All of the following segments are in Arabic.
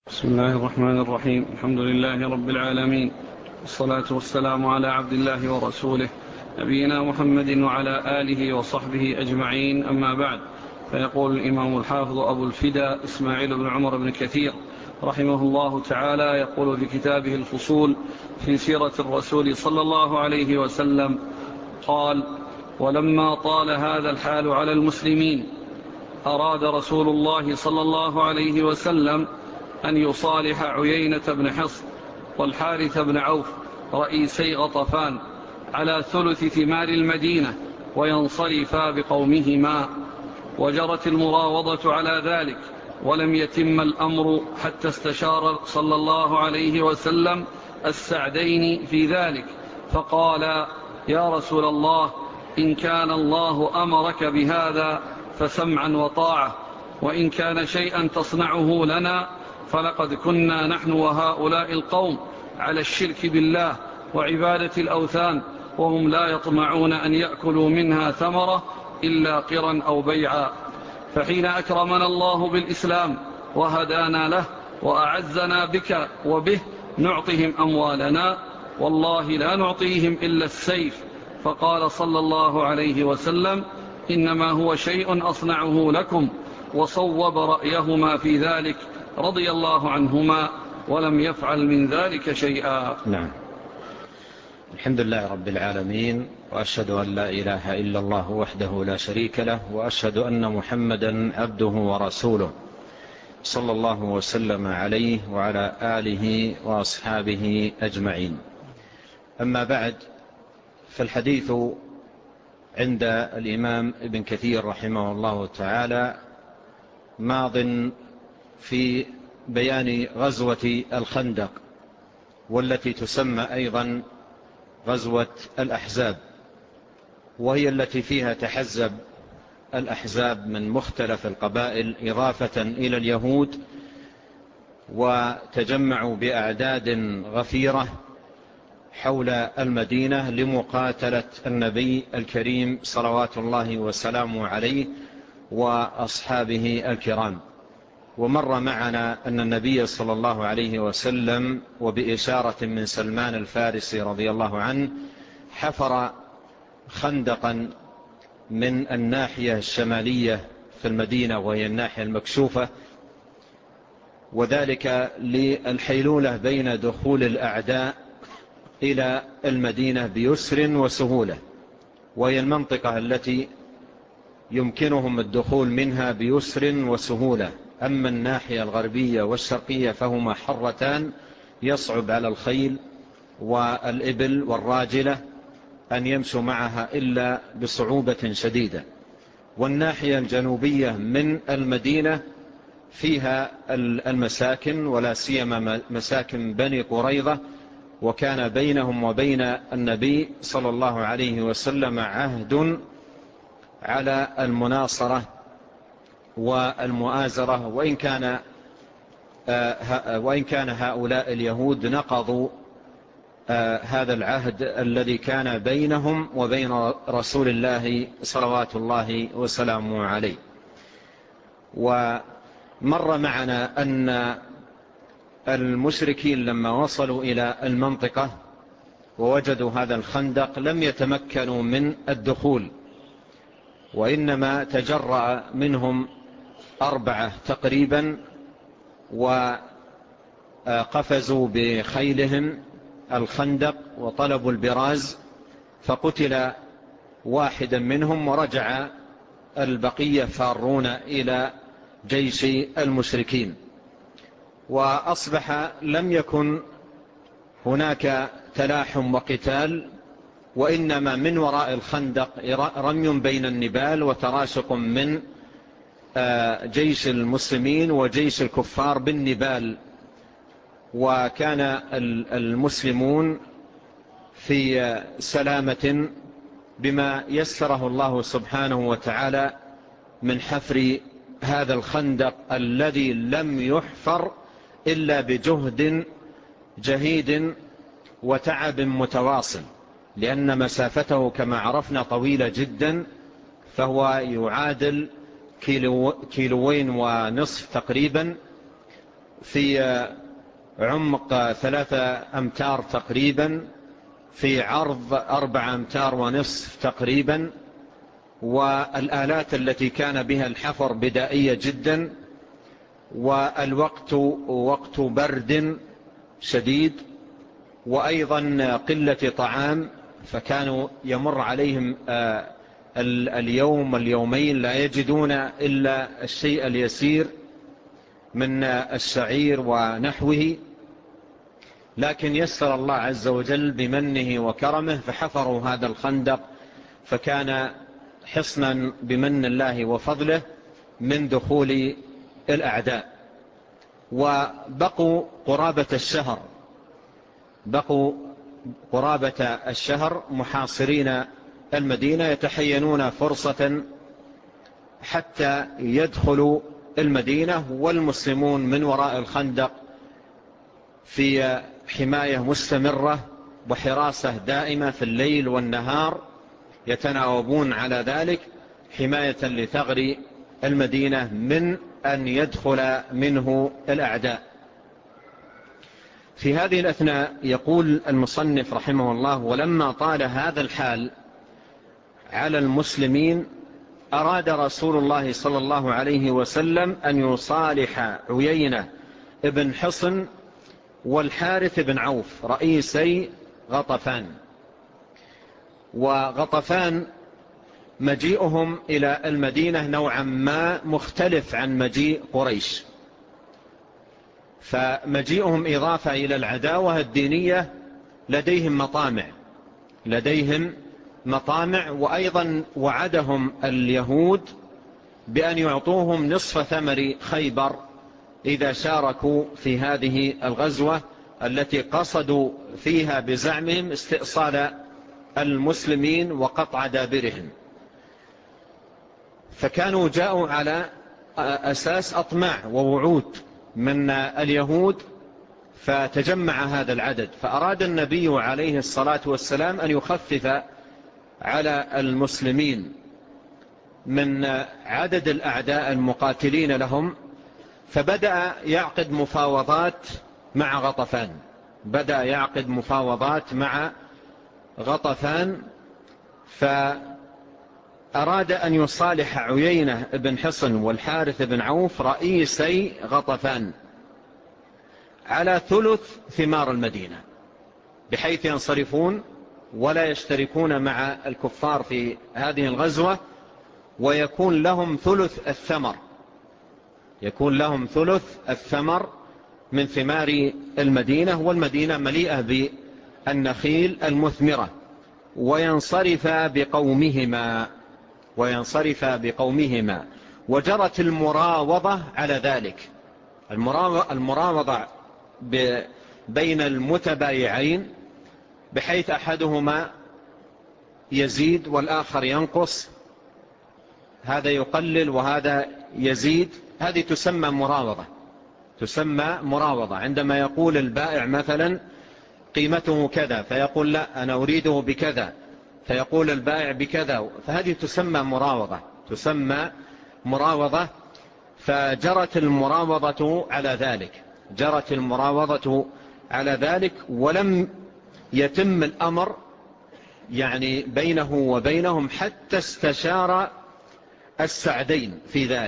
بسم الله الرحمن الرحيم. الحمد لله رب العالمين، والصلاة والسلام على عبد الله ورسوله نبينا محمد وعلى آله وصحبه أجمعين، أما بعد. فيقول الإمام الحافظ أبو الفداء إسماعيل بن عمر بن كثير رحمه الله تعالى، يقول في كتابه الفصول في سيرة الرسول صلى الله عليه وسلم قال: ولما طال هذا الحال على المسلمين أراد رسول الله صلى الله عليه وسلم أن يصالح عيينة بن حصن والحارث بن عوف رئيسي غطفان على ثلث ثمار المدينة وينصرفا بقومهما، وجرت المراوضة على ذلك، ولم يتم الأمر حتى استشار صلى الله عليه وسلم السعدين في ذلك، فقال: يا رسول الله، إن كان الله أمرك بهذا فسمعا وطاعة، وإن كان شيئا تصنعه لنا فلقد كنا نحن وهؤلاء القوم على الشرك بالله وعبادة الأوثان، وهم لا يطمعون أن يأكلوا منها ثمرة إلا قرا أو بيعا، فحين أكرمنا الله بالإسلام وهدانا له وأعزنا بك وبه نعطهم أموالنا، والله لا نعطيهم إلا السيف. فقال صلى الله عليه وسلم: إنما هو شيء أصنعه لكم، وصوب رأيهما في ذلك رضي الله عنهما، ولم يفعل من ذلك شيئا. نعم. الحمد لله رب العالمين، وأشهد أن لا إله إلا الله وحده لا شريك له، وأشهد أن محمدا عبده ورسوله صلى الله وسلم عليه وعلى آله وأصحابه أجمعين. أما بعد، فالحديث عند الإمام ابن كثير رحمه الله تعالى ماض في بيان غزوة الخندق، والتي تسمى أيضا غزوة الأحزاب، وهي التي فيها تحزب الأحزاب من مختلف القبائل إضافة إلى اليهود، وتجمعوا بأعداد غفيرة حول المدينة لمقاتلة النبي الكريم صلوات الله وسلامه عليه وأصحابه الكرام. ومر معنا أن النبي صلى الله عليه وسلم وبإشارة من سلمان الفارسي رضي الله عنه حفر خندقا من الناحية الشمالية في المدينة، وهي الناحية المكشوفة، وذلك للحيلولة بين دخول الأعداء إلى المدينة بيسر وسهولة، وهي المنطقة التي يمكنهم الدخول منها بيسر وسهولة. أما الناحية الغربية والشرقية فهما حرتان يصعب على الخيل والإبل والراجلة أن يمشوا معها إلا بصعوبة شديدة. والناحية الجنوبية من المدينة فيها المساكن، ولا سيما مساكن بني قريظة، وكان بينهم وبين النبي صلى الله عليه وسلم عهد على المناصرة والمؤازرة، وإن كان هؤلاء اليهود نقضوا هذا العهد الذي كان بينهم وبين رسول الله صلوات الله وسلامه عليه. ومر معنا أن المشركين لما وصلوا إلى المنطقة ووجدوا هذا الخندق لم يتمكنوا من الدخول، وإنما تجرأ منهم 4 تقريبا، وقفزوا بخيلهم الخندق وطلبوا البراز، فقتل واحدا منهم، ورجع البقية فارون إلى جيش المشركين. وأصبح لم يكن هناك تلاحم وقتال، وإنما من وراء الخندق رمي بين النبال وتراشق من جيش المسلمين وجيش الكفار بالنبال. وكان المسلمون في سلامة بما يسره الله سبحانه وتعالى من حفر هذا الخندق الذي لم يحفر إلا بجهد جهيد وتعب متواصل، لأن مسافته كما عرفنا طويلة جدا، فهو يعادل 2.5 كيلو تقريبا، في عمق 3 أمتار تقريبا، في عرض 4 أمتار ونصف تقريبا، والآلات التي كان بها الحفر بدائية جدا، والوقت وقت برد شديد، وأيضا قلة طعام، فكانوا يمر عليهم اليوم واليومين لا يجدون إلا الشيء اليسير من الشعير ونحوه. لكن يسر الله عز وجل بمنه وكرمه فحفروا هذا الخندق، فكان حصنا بمن الله وفضله من دخول الأعداء. وبقوا قرابة الشهر محاصرين المدينة، يتحينون فرصة حتى يدخلوا المدينة، والمسلمون من وراء الخندق في حماية مستمرة وحراسة دائمة في الليل والنهار، يتناوبون على ذلك حماية لثغر المدينة من أن يدخل منه الأعداء. في هذه الأثناء يقول المصنف رحمه الله: ولما طال هذا الحال على المسلمين أراد رسول الله صلى الله عليه وسلم أن يصالح عيينة ابن حصن والحارث بن عوف رئيسي غطفان. وغطفان مجيئهم إلى المدينة نوعا ما مختلف عن مجيء قريش، فمجيئهم إضافة إلى العداوة الدينية، لديهم مطامع، وأيضا وعدهم اليهود بأن يعطوهم نصف ثمر خيبر إذا شاركوا في هذه الغزوة التي قصدوا فيها بزعمهم استئصال المسلمين وقطع دابرهم. فكانوا جاءوا على أساس أطماع ووعود من اليهود، فتجمع هذا العدد، فأراد النبي عليه الصلاة والسلام أن يخفف على المسلمين من عدد الأعداء المقاتلين لهم، فبدأ يعقد مفاوضات مع غطفان فأراد أن يصالح عيينة بن حصن والحارث بن عوف رئيسي غطفان على ثلث ثمار المدينة، بحيث ينصرفون ولا يشتركون مع الكفار في هذه الغزوة، ويكون لهم ثلث الثمر من ثمار المدينة، والمدينة مليئة بالنخيل المثمرة، وينصرف بقومهما. وجرت المراوضة على ذلك، المراوضة بين المتبايعين، بحيث أحدهما يزيد والآخر ينقص، هذا يقلل وهذا يزيد. هذه تسمى مراوضة. عندما يقول البائع مثلا قيمته كذا، فيقول لا أنا أريده بكذا، فيقول البائع بكذا، فهذه تسمى مراوضة. فجرت المراوضة على ذلك، ولم يتم الأمر يعني بينه وبينهم حتى استشار السعدين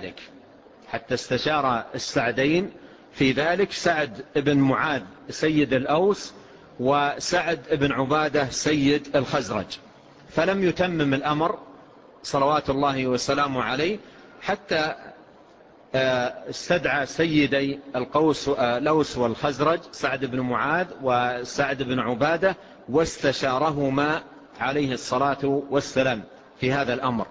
في ذلك، سعد بن معاذ سيد الأوس وسعد بن عبادة سيد الخزرج، فلم يتمم الأمر صلوات الله وسلامه عليه حتى استدعى سيدي الأوس والخزرج سعد بن معاذ وسعد بن عبادة، واستشارهما عليه الصلاة والسلام في هذا الأمر.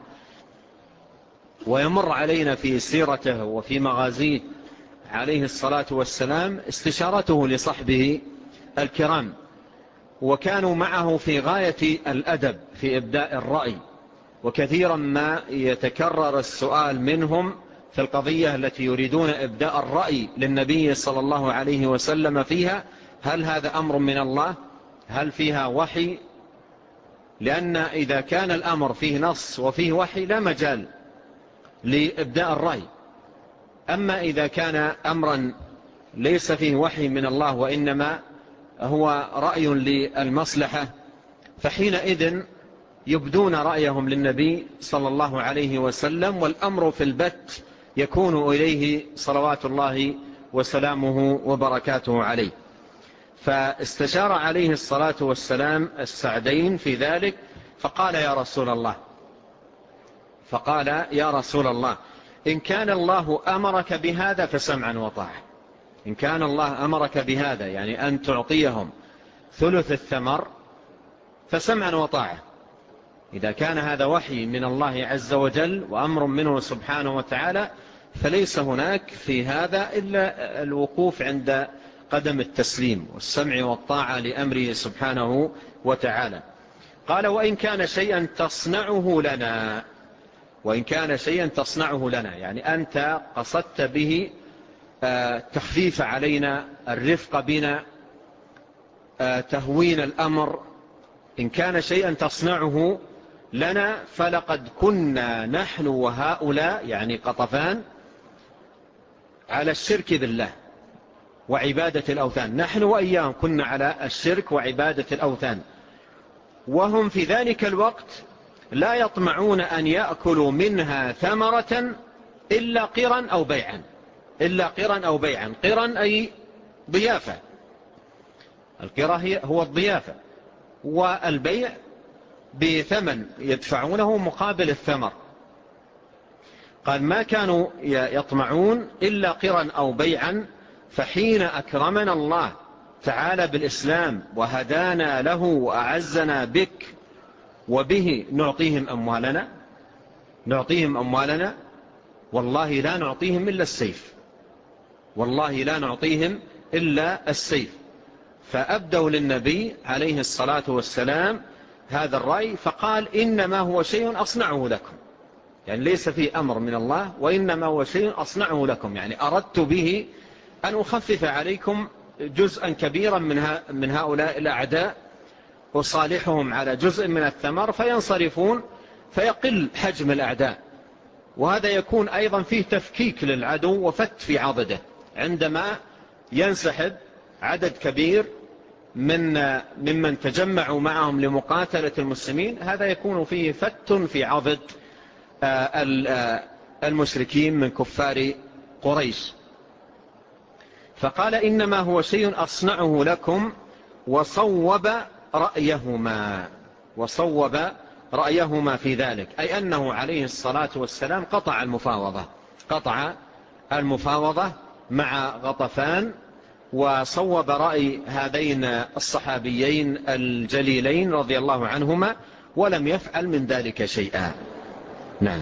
ويمر علينا في سيرته وفي مغازيه عليه الصلاة والسلام استشارته لصحبه الكرام، وكانوا معه في غاية الأدب في إبداء الرأي، وكثيرا ما يتكرر السؤال منهم في القضية التي يريدون إبداء الرأي للنبي صلى الله عليه وسلم فيها: هل هذا أمر من الله؟ هل فيها وحي؟ لأن إذا كان الأمر فيه نص وفيه وحي لا مجال لإبداء الرأي. أما إذا كان أمرا ليس فيه وحي من الله وإنما هو رأي للمصلحة، فحينئذ يبدون رأيهم للنبي صلى الله عليه وسلم، والأمر في البت يكون إليه صلوات الله وسلامه وبركاته عليه. فاستشار عليه الصلاة والسلام السعدين في ذلك، فقال يا رسول الله إن كان الله أمرك بهذا فسمعا وطاعة. إن كان الله أمرك بهذا، يعني أن تعطيهم ثلث الثمر، فسمعا وطاعة. إذا كان هذا وحي من الله عز وجل وأمر منه سبحانه وتعالى، فليس هناك في هذا إلا الوقوف عند قدم التسليم والسمع والطاعة لأمره سبحانه وتعالى. قال وإن كان شيئا تصنعه لنا، يعني أنت قصدت به تخفيف علينا، الرفق بنا، تهوين الأمر. إن كان شيئا تصنعه لنا فلقد كنا نحن وهؤلاء، يعني قطفان، على الشرك بالله وعبادة الأوثان. نحن وإياهم كنا على الشرك وعبادة الأوثان، وهم في ذلك الوقت لا يطمعون أن يأكلوا منها ثمرة إلا قرا أو بيعا. قرا أي ضيافة، القرا هو الضيافة، والبيع بثمن يدفعونه مقابل الثمر. قال ما كانوا يطمعون إلا قرا أو بيعا، فحين أكرمنا الله تعالى بالإسلام وهدانا له وأعزنا بك وبه نعطيهم أموالنا، والله لا نعطيهم إلا السيف. فأبدوا للنبي عليه الصلاة والسلام هذا الرأي، فقال إنما هو شيء أصنعه لكم، يعني ليس فيه أمر من الله، وإنما هو شيء أصنعه لكم، يعني أردت به أن أخفف عليكم جزءا كبيرا من هؤلاء الأعداء، وصالحهم على جزء من الثمر فينصرفون فيقل حجم الأعداء. وهذا يكون أيضا فيه تفكيك للعدو وفت في عضده، عندما ينسحب عدد كبير ممن تجمعوا معهم لمقاتلة المسلمين، هذا يكون فيه فت في عضد المشركين من كفار قريش. فقال إنما هو شيء أصنعه لكم، وصوب رأيهما في ذلك، أي أنه عليه الصلاة والسلام قطع المفاوضة مع غطفان، وصوب رأي هذين الصحابيين الجليلين رضي الله عنهما، ولم يفعل من ذلك شيئا. نعم.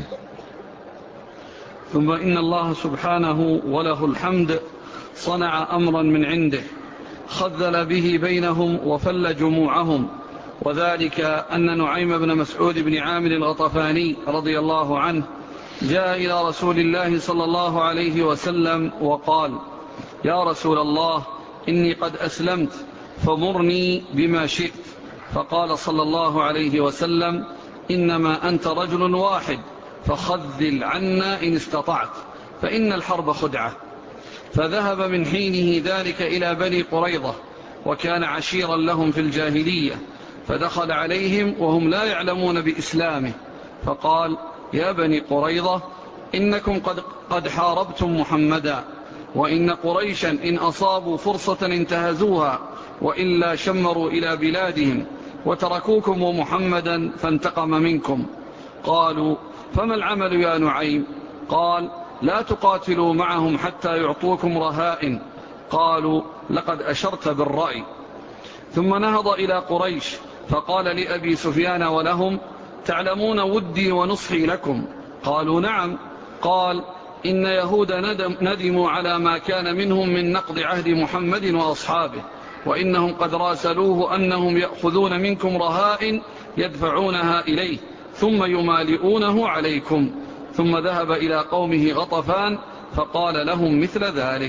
ثم إن الله سبحانه وله الحمد صنع أمرا من عنده خذل به بينهم وفل جموعهم، وذلك أن نعيم بن مسعود بن عامر الغطفاني رضي الله عنه جاء إلى رسول الله صلى الله عليه وسلم وقال: يا رسول الله، إني قد أسلمت فمرني بما شئت. فقال صلى الله عليه وسلم: إنما أنت رجل واحد، فخذل عنا إن استطعت، فإن الحرب خدعة. فذهب من حينه ذلك إلى بني قريظة، وكان عشيرا لهم في الجاهلية، فدخل عليهم وهم لا يعلمون بإسلامه، فقال: يا بني قريظة، إنكم قد حاربتم محمدا، وإن قريشا إن أصابوا فرصة انتهزوها، وإلا شمروا إلى بلادهم وتركوكم ومحمدا فانتقم منكم. قالوا: فما العمل يا نعيم؟ قال: لا تقاتلوا معهم حتى يعطوكم رهائن. قالوا: لقد أشرت بالرأي. ثم نهض إلى قريش فقال لأبي سفيان ولهم: تعلمون ودي ونصحي لكم؟ قالوا: نعم. قال: إن يهود ندموا على ما كان منهم من نقض عهد محمد وأصحابه، وإنهم قد راسلوه أنهم يأخذون منكم رهائن يدفعونها إليه ثم يمالئونه عليكم. ثم ذهب إلى قومه غطفان فقال لهم مثل ذلك.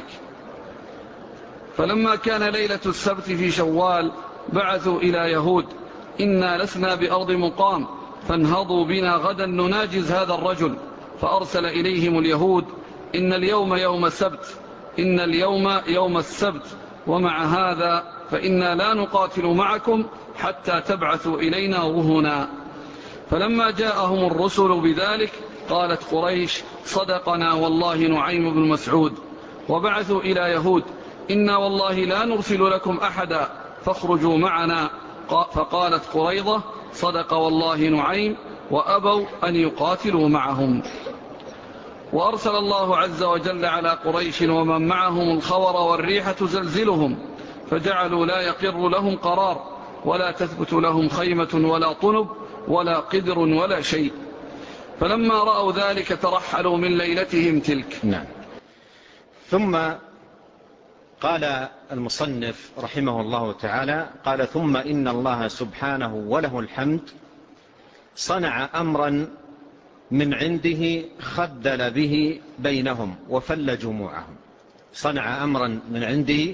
فلما كان ليلة السبت في شوال بعثوا إلى يهود: إنا لسنا بأرض مقام، فانهضوا بنا غدا نناجز هذا الرجل. فأرسل إليهم اليهود: إن اليوم يوم السبت، إن اليوم يوم السبت، ومع هذا فإنا لا نقاتل معكم حتى تبعثوا إلينا رهنا. فلما جاءهم الرسل بذلك قالت قريش صدقنا والله نعيم بن مسعود. وبعثوا إلى يهود إنا والله لا نرسل لكم أحدا فاخرجوا معنا. فقالت قريضة صدق والله نعيم، وأبوا أن يقاتلوا معهم. وأرسل الله عز وجل على قريش ومن معهم الخور والريح تزلزلهم، فجعلوا لا يقر لهم قرار، ولا تثبت لهم خيمة ولا طنب ولا قدر ولا شيء. فلما رأوا ذلك ترحلوا من ليلتهم تلك. نعم. ثم قال المصنف رحمه الله تعالى قال ثم إن الله سبحانه وله الحمد صنع أمرا من عنده خدل به بينهم وفل جموعهم. صنع أمرا من عنده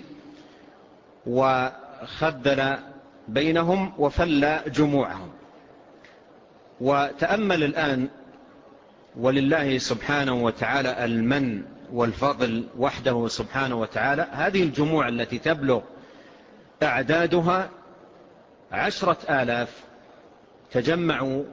وخدل بينهم وفل جموعهم. وتأمل الآن، ولله سبحانه وتعالى المن والفضل وحده سبحانه وتعالى، هذه الجموع التي تبلغ أعدادها 10,000 تجمعوا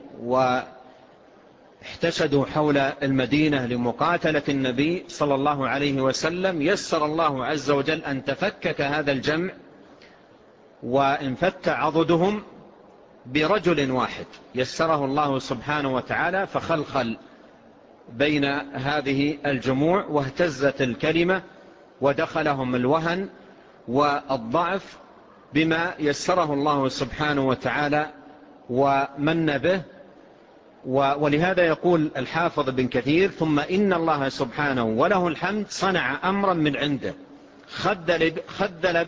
واحتشدوا حول المدينة لمقاتلة النبي صلى الله عليه وسلم. يسر الله عز وجل أن تفكك هذا الجمع وانفت عضدهم برجل واحد، يسره الله سبحانه وتعالى فخلخل بين هذه الجموع واهتزت الكلمة ودخلهم الوهن والضعف بما يسره الله سبحانه وتعالى ومن به. ولهذا يقول الحافظ بن كثير ثم إن الله سبحانه وله الحمد صنع أمرا من عنده خدل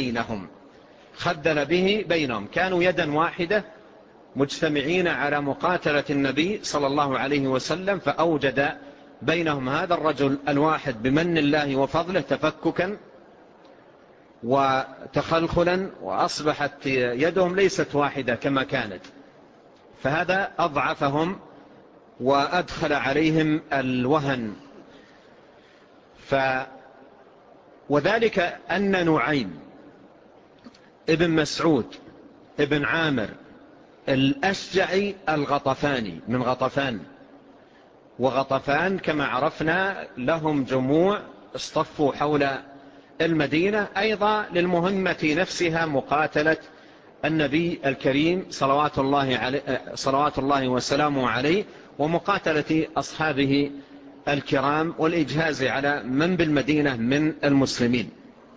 به بينهم. كانوا يدا واحدة مجتمعين على مقاتلة النبي صلى الله عليه وسلم، فأوجد بينهم هذا الرجل الواحد بمن الله وفضله تفككا وتخلخلا، وأصبحت يدهم ليست واحدة كما كانت. فهذا أضعفهم وأدخل عليهم الوهن. وذلك أن نعيم ابن مسعود ابن عامر الأشجعي الغطفاني من غطفان، وغطفان كما عرفنا لهم جموع اصطفوا حول المدينة أيضا للمهمة نفسها مقاتلة النبي الكريم صلوات الله وسلامه عليه ومقاتلة أصحابه الكرام والإجهاز على من بالمدينة من المسلمين.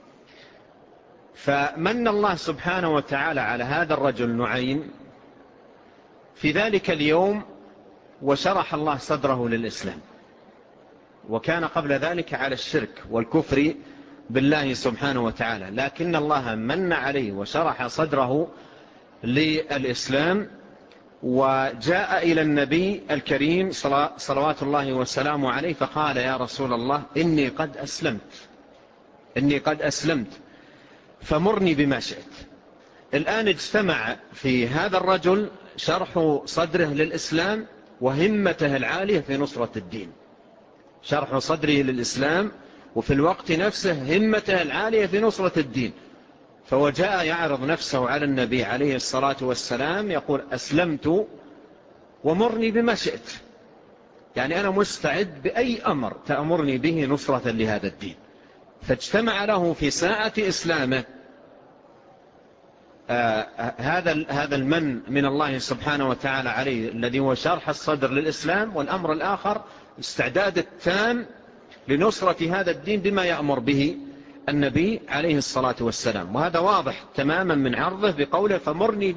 فمن الله سبحانه وتعالى على هذا الرجل نعيم في ذلك اليوم وشرح الله صدره للإسلام، وكان قبل ذلك على الشرك والكفر بالله سبحانه وتعالى، لكن الله من عليه وشرح صدره للإسلام وجاء إلى النبي الكريم صلوات الله وسلامه عليه فقال يا رسول الله إني قد أسلمت فمرني بما شئت. الآن اجتمع في هذا الرجل شرح صدره للإسلام وهمته العالية في نصرة الدين، شرح صدره للإسلام وفي الوقت نفسه همته العالية في نصرة الدين. فوجاء يعرض نفسه على النبي عليه الصلاة والسلام يقول أسلمت ومرني بما شئت، يعني أنا مستعد بأي أمر تأمرني به نصرة لهذا الدين. فاجتمع له في ساعة إسلامه هذا المن من الله سبحانه وتعالى عليه الذي هو شرح الصدر للإسلام، والأمر الآخر استعداد التام لنصرة هذا الدين بما يأمر به النبي عليه الصلاة والسلام. وهذا واضح تماما من عرضه بقوله فمرني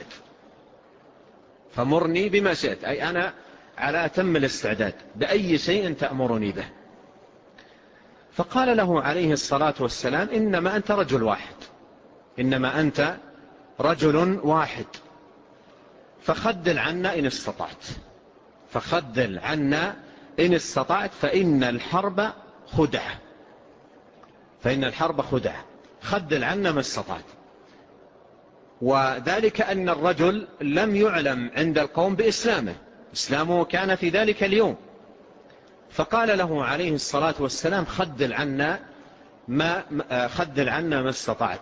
بما شئت، أي أنا على أتم الاستعداد بأي شيء تأمرني به. فقال له عليه الصلاة والسلام إنما أنت رجل واحد فخذل عنا إن استطعت فإن الحرب خدعة، خذل عنا ما استطعت. وذلك أن الرجل لم يعلم عند القوم إسلامه كان في ذلك اليوم. فقال له عليه الصلاة والسلام خذل عنا ما خذل عنا ما استطعت.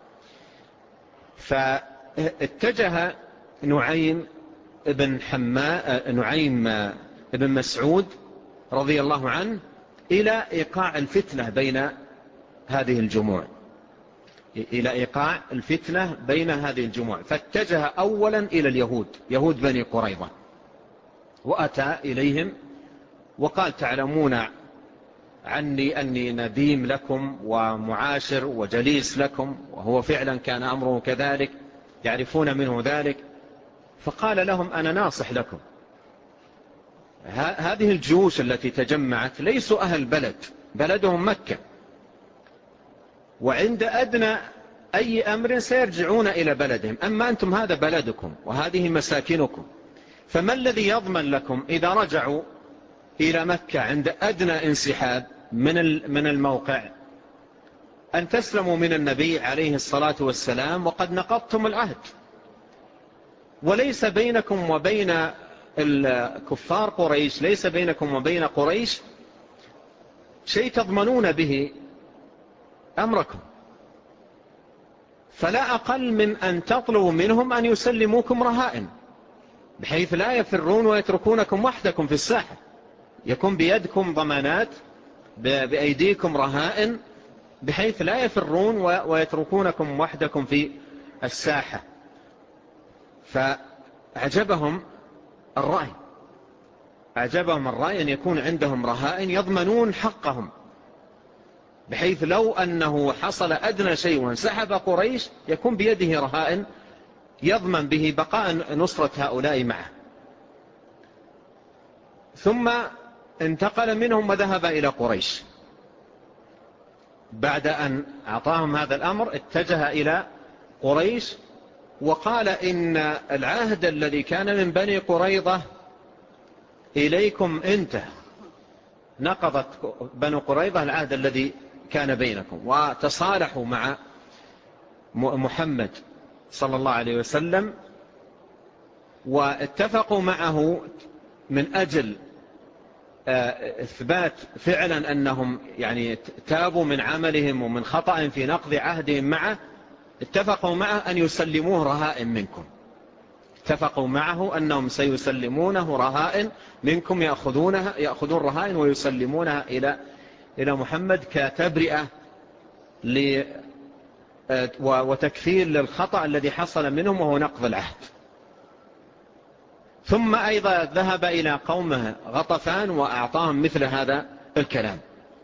فاتجه نعيم بن مسعود رضي الله عنه إلى إيقاع الفتنة بين هذه الجموع، فاتجه أولا إلى اليهود، يهود بني قريظة، وأتى إليهم وقال: تعلمون عني أني نديم لكم ومعاشر وجليس لكم، وهو فعلا كان أمره كذلك، يعرفون منه ذلك. فقال لهم: أنا ناصح لكم. هذه الجيوش التي تجمعت ليسوا أهل بلدهم مكة، وعند أدنى أي أمر سيرجعون إلى بلدهم، أما أنتم هذا بلدكم وهذه مساكنكم، فما الذي يضمن لكم إذا رجعوا إلى مكة عند أدنى انسحاب من الموقع أن تسلموا من النبي عليه الصلاة والسلام وقد نقضتم العهد، وليس بينكم وبين الكفار قريش، ليس بينكم وبين قريش شيء تضمنون به أمركم، فلا أقل من أن تطلبوا منهم أن يسلموكم رهائن، بحيث لا يفرون ويتركونكم وحدكم في الساحة، يكون بيدكم ضمانات، بأيديكم رهائن، بحيث لا يفرون ويتركونكم وحدكم في الساحة. فأعجبهم الرأي أن يكون عندهم رهائن يضمنون حقهم، بحيث لو أنه حصل أدنى شيء وانسحب قريش يكون بيده رهائن يضمن به بقاء نصرة هؤلاء معه. ثم انتقل منهم وذهب إلى قريش. بعد أن أعطاهم هذا الأمر اتجه إلى قريش وقال: إن العهد الذي كان من بني قريظة إليكم انتهى، نقضت بنو قريظة العهد الذي كان بينكم، وتصالحوا مع محمد صلى الله عليه وسلم، واتفقوا معه من أجل إثبات فعلا أنهم يعني تابوا من عملهم ومن خطأ في نقض عهدهم معه. اتفقوا معه أن يسلموه رهائن منكم، اتفقوا معه أنهم سيسلمونه رهائن منكم، يأخذون رهائن ويسلمونها إلى محمد كتبرئة وتكفير للخطأ الذي حصل منهم وهو نقض العهد. ثم أيضا ذهب إلى قومه غطفان وأعطاهم مثل هذا الكلام.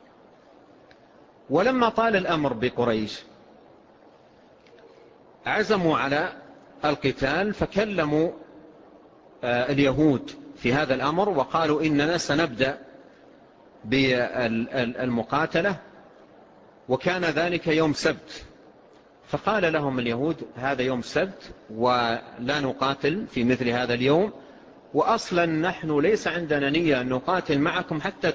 ولما طال الأمر بقريش عزموا على القتال، فكلموا اليهود في هذا الأمر وقالوا: إننا سنبدأ بالمقاتلة، وكان ذلك يوم سبت. فقال لهم اليهود: هذا يوم سبت ولا نقاتل في مثل هذا اليوم، وأصلا نحن ليس عندنا نية أن نقاتل معكم حتى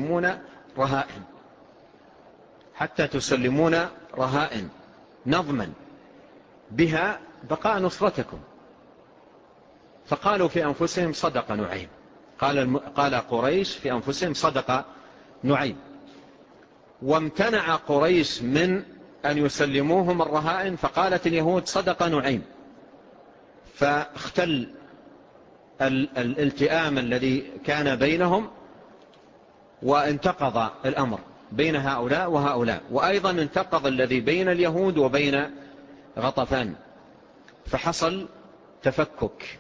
تسلمون رهائن نضمن بها بقاء نصرتكم. فقالوا في أنفسهم: صدق نعيم. قال قريش في أنفسهم: صدق نعيم. وامتنع قريش من أن يسلموهم الرهائن، فقالت اليهود: صدق نعيم. فاختل الالتئام الذي كان بينهم، وانتقض الأمر بين هؤلاء وهؤلاء، وأيضا انتقض الذي بين اليهود وبين غطفان، فحصل تفكك.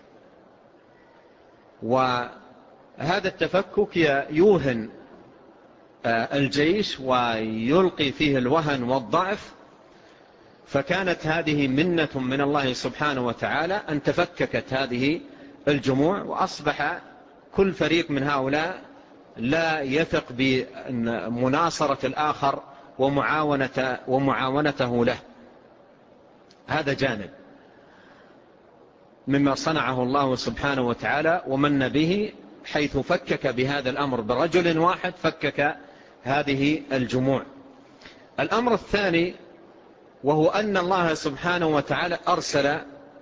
وهذا التفكك يوهن الجيش ويلقي فيه الوهن والضعف، فكانت هذه منة من الله سبحانه وتعالى أن تفككت هذه الجموع، وأصبح كل فريق من هؤلاء لا يثق بمناصرة الآخر ومعاونته له. هذا جانب مما صنعه الله سبحانه وتعالى ومن به، حيث فكك بهذا الأمر برجل واحد، فكك هذه الجموع. الأمر الثاني وهو أن الله سبحانه وتعالى أرسل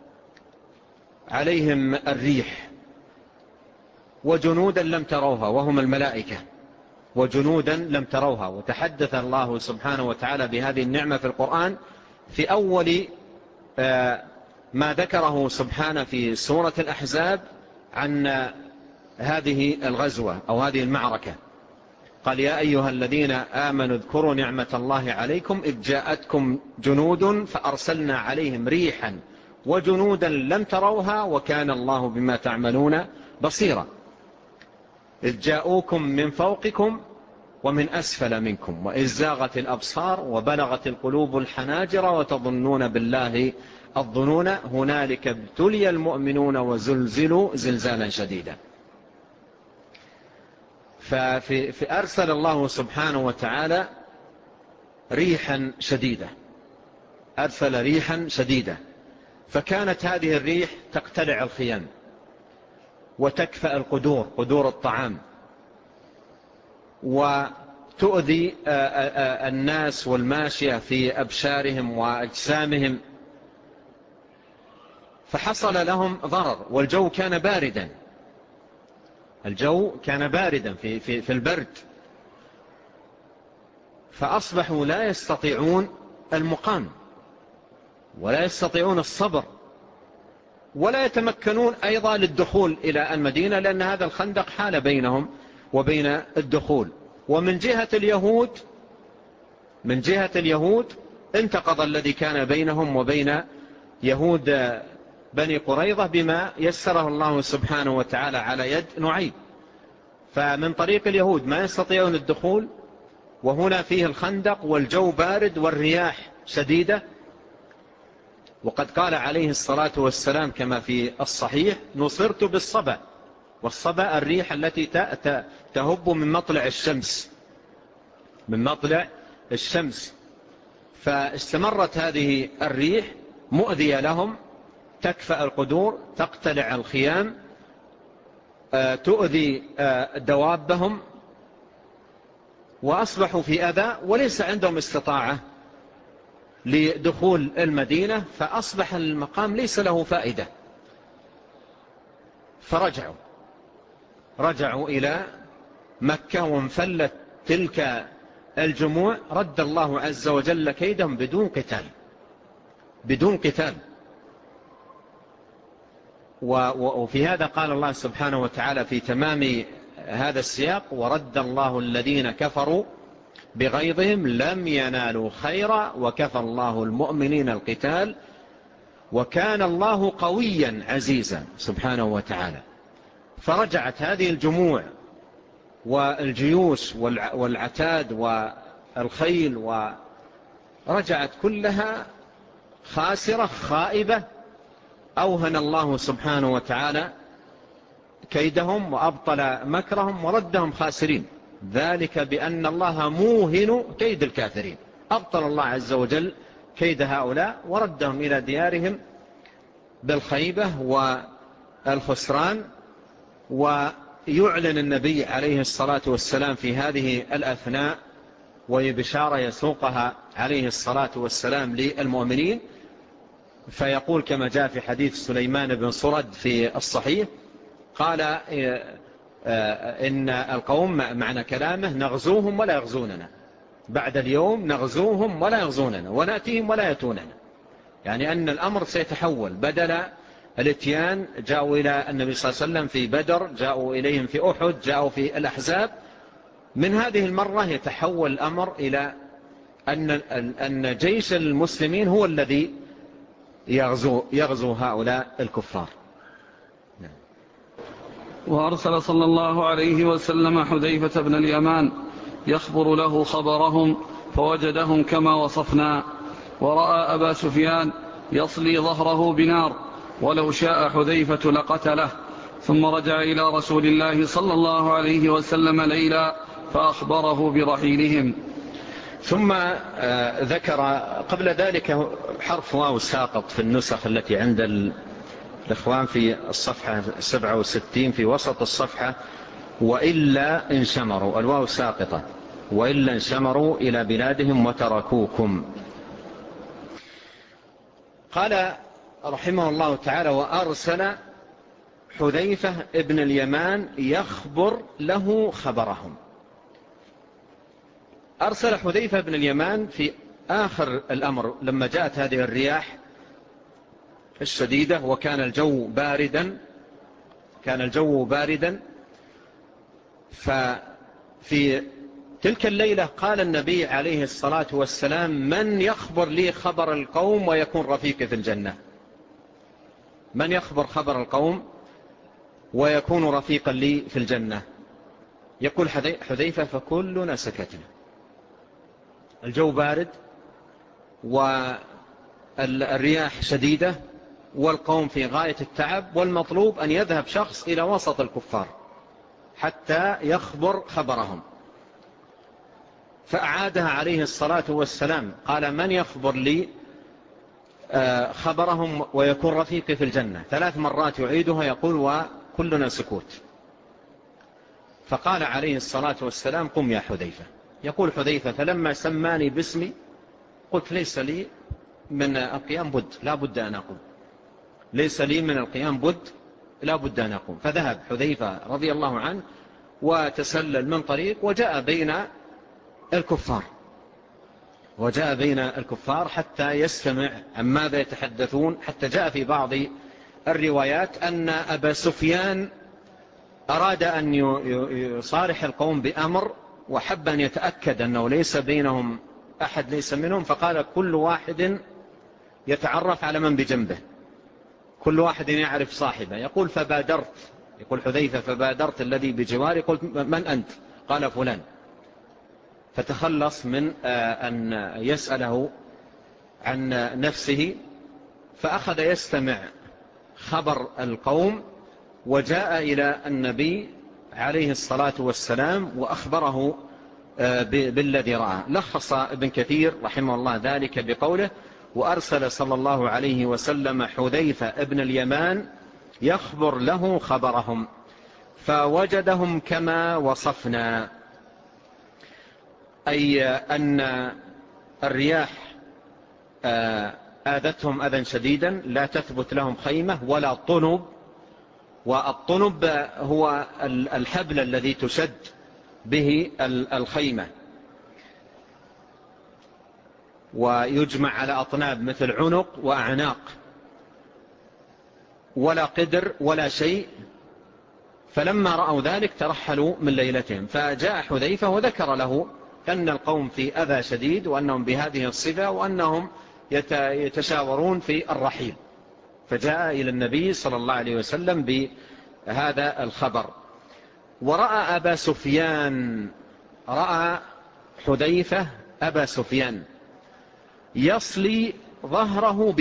عليهم الريح وجنودا لم تروها وهم الملائكة، وجنودا لم تروها. وتحدث الله سبحانه وتعالى بهذه النعمة في القرآن في أول ما ذكره سبحانه في سورة الأحزاب عن هذه الغزوة أو هذه المعركة. قال: يا أيها الذين آمنوا اذكروا نعمة الله عليكم إذ جاءتكم جنود فأرسلنا عليهم ريحا وجنودا لم تروها وكان الله بما تعملون بصيرا. إذ جاءوكم من فوقكم ومن أسفل منكم وإذ زاغت الأبصار وبلغت القلوب الحناجر وتظنون بالله الظنون هنالك ابتلي المؤمنون وزلزلوا زلزالا شديدا. فأرسل الله سبحانه وتعالى ريحا شديدة، أرسل ريحا شديدة، فكانت هذه الريح تقتلع الخيام وتكفأ القدور، قدور الطعام، وتؤذي الناس والماشية في أبشارهم وأجسامهم، فحصل لهم ضرر. والجو كان باردا، الجو كان باردا في البرد، فأصبحوا لا يستطيعون المقام ولا يستطيعون الصبر ولا يتمكنون أيضا للدخول إلى المدينة، لأن هذا الخندق حال بينهم وبين الدخول. ومن جهة اليهود انتقض الذي كان بينهم وبين يهود بني قريظة بما يسره الله سبحانه وتعالى على يد نعيم. فمن طريق اليهود ما يستطيعون الدخول، وهنا فيه الخندق والجو بارد والرياح شديدة. وقد قال عليه الصلاة والسلام كما في الصحيح: نصرت بالصبا. والصبا الريح التي تهب من مطلع الشمس، فاستمرت هذه الريح مؤذية لهم، تكفأ القدور، تقتلع الخيام، تؤذي دوابهم، وأصبحوا في أذى وليس عندهم استطاعة لدخول المدينة، فأصبح المقام ليس له فائدة. فرجعوا إلى مكة وانفلت تلك الجموع. رد الله عز وجل كيدهم بدون قتال. وفي هذا قال الله سبحانه وتعالى في تمام هذا السياق: ورد الله الذين كفروا بغيظهم لم ينالوا خيرا وكفى الله المؤمنين القتال وكان الله قويا عزيزا سبحانه وتعالى. فرجعت هذه الجموع والجيوش والعتاد والخيل ورجعت كلها خاسرة خائبة. أوهن الله سبحانه وتعالى كيدهم وأبطل مكرهم وردهم خاسرين، ذلك بأن الله موهن كيد الكافرين. أبطل الله عز وجل كيد هؤلاء وردهم إلى ديارهم بالخيبة والخسران. ويعلن النبي عليه الصلاة والسلام في هذه الأثناء، وهي بشارة يسوقها عليه الصلاة والسلام للمؤمنين، فيقول كما جاء في حديث سليمان بن صرد في الصحيح، قال: إن القوم معنى كلامه نغزوهم ولا يغزوننا، بعد اليوم نغزوهم ولا يغزوننا ونأتيهم ولا يأتوننا. يعني أن الأمر سيتحول، بدل الاتيان جاءوا إلى النبي صلى الله عليه وسلم في بدر، جاءوا إليهم في أحد، جاءوا في الأحزاب. من هذه المرة يتحول الأمر إلى أن جيش المسلمين هو الذي يغزو هؤلاء الكفار. وأرسل صلى الله عليه وسلم حذيفة بن اليمان يخبر له خبرهم فوجدهم كما وصفنا، ورأى أبا سفيان يصلي ظهره بنار، ولو شاء حذيفة لقتله. ثم رجع إلى رسول الله صلى الله عليه وسلم ليلا فأخبره برحيلهم. ثم ذكر قبل ذلك حرف واو ساقط في النسخ التي عند الإخوان في الصفحة 67 في وسط الصفحة: وإلا انشمروا، الواو ساقطة، وإلا انشمروا إلى بلادهم وتركوكم. قال رحمه الله تعالى: وأرسل حذيفة ابن اليمان يخبر له خبرهم. أرسل حذيفة بن اليمان في آخر الأمر لما جاءت هذه الرياح الشديدة وكان الجو باردا ففي تلك الليلة قال النبي عليه الصلاة والسلام: من يخبر لي خبر القوم ويكون رفيقي في الجنة؟ من يخبر خبر القوم ويكون رفيقا لي في الجنة؟ يقول حذيفة: فكلنا سكتنا. الجو بارد والرياح شديدة والقوم في غاية التعب، والمطلوب أن يذهب شخص إلى وسط الكفار حتى يخبر خبرهم. فأعادها عليه الصلاة والسلام، قال: من يخبر لي خبرهم ويكون رفيقي في الجنة؟ 3 مرات يعيدها يقول وكلنا سكوت. فقال عليه الصلاة والسلام: قم يا حذيفة. يقول حذيفة: فلما سماني باسمي قلت: ليس لي من القيام بد، لا بد أن أقوم، ليس لي من القيام بد، لا بد أن أقوم. فذهب حذيفة رضي الله عنه وتسلل من طريق وجاء بين الكفار حتى يستمع عن ماذا يتحدثون، حتى جاء في بعض الروايات أن أبا سفيان أراد أن يصارح القوم بأمر وحب أن يتأكد أنه ليس بينهم أحد ليس منهم، فقال: كل واحد يتعرف على من بجنبه، كل واحد يعرف صاحبه. يقول حذيفة: فبادرت الذي بجواري قلت: من أنت؟ قال: فلان. فتخلص من أن يسأله عن نفسه، فأخذ يستمع خبر القوم، وجاء إلى النبي عليه الصلاة والسلام وأخبره بالذي رأى. لخص ابن كثير رحمه الله ذلك بقوله: وأرسل صلى الله عليه وسلم حذيفة ابن اليمان يخبر له خبرهم فوجدهم كما وصفنا، أي أن الرياح آذتهم أذى شديدا، لا تثبت لهم خيمة ولا طنب. والطنب هو الحبل الذي تشد به الخيمة، ويجمع على أطناب مثل عنق وأعناق، ولا قدر ولا شيء. فلما رأوا ذلك ترحلوا من ليلتهم. فجاء حذيفة وذكر له أن القوم في أذى شديد وأنهم بهذه الصفة وأنهم يتشاورون في الرحيل. فجاء إلى النبي صلى الله عليه وسلم بهذا الخبر. ورأى حذيفة أبا سفيان يصلي ظهره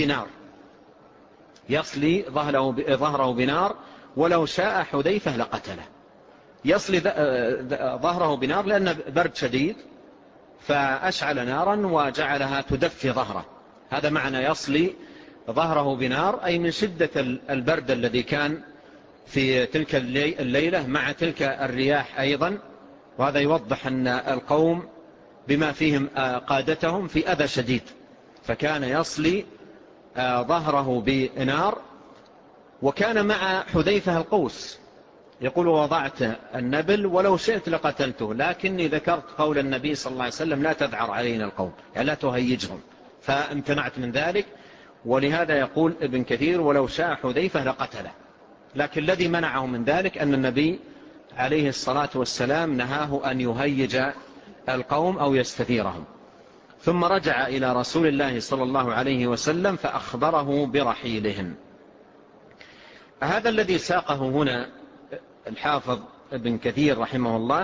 بنار، ولو شاء حذيفة لقتله. يصلي ظهره بنار لأن برد شديد، فأشعل نارا وجعلها تدفي ظهره. هذا معنى يصلي ظهره بنار، أي من شدة البرد الذي كان في تلك الليلة مع تلك الرياح أيضا. وهذا يوضح أن القوم بما فيهم قادتهم في أذى شديد، فكان يصلي ظهره بنار. وكان مع حذيفة القوس، يقول: وضعت النبل ولو شئت لقتلته، لكني ذكرت قول النبي صلى الله عليه وسلم: لا تذعر علينا القوم، يعني لا تهيجهم، فامتنعت من ذلك. ولهذا يقول ابن كثير: ولو شاء حذيفة لقتله. لكن الذي منعه من ذلك أن النبي عليه الصلاة والسلام نهاه أن يهيج القوم أو يستثيرهم. ثم رجع إلى رسول الله صلى الله عليه وسلم فأخبره برحيلهم. هذا الذي ساقه هنا الحافظ ابن كثير رحمه الله،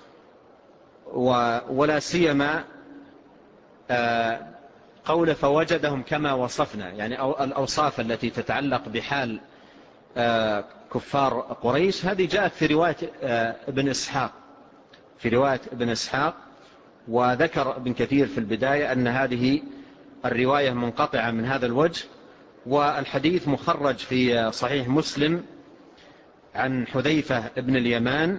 ولا سيما قول فوجدهم كما وصفنا، يعني الأوصاف التي تتعلق بحال كفار قريش، هذه جاءت في رواية ابن إسحاق. وذكر ابن كثير في البداية أن هذه الرواية منقطعة من هذا الوجه، والحديث مخرج في صحيح مسلم عن حذيفة ابن اليمان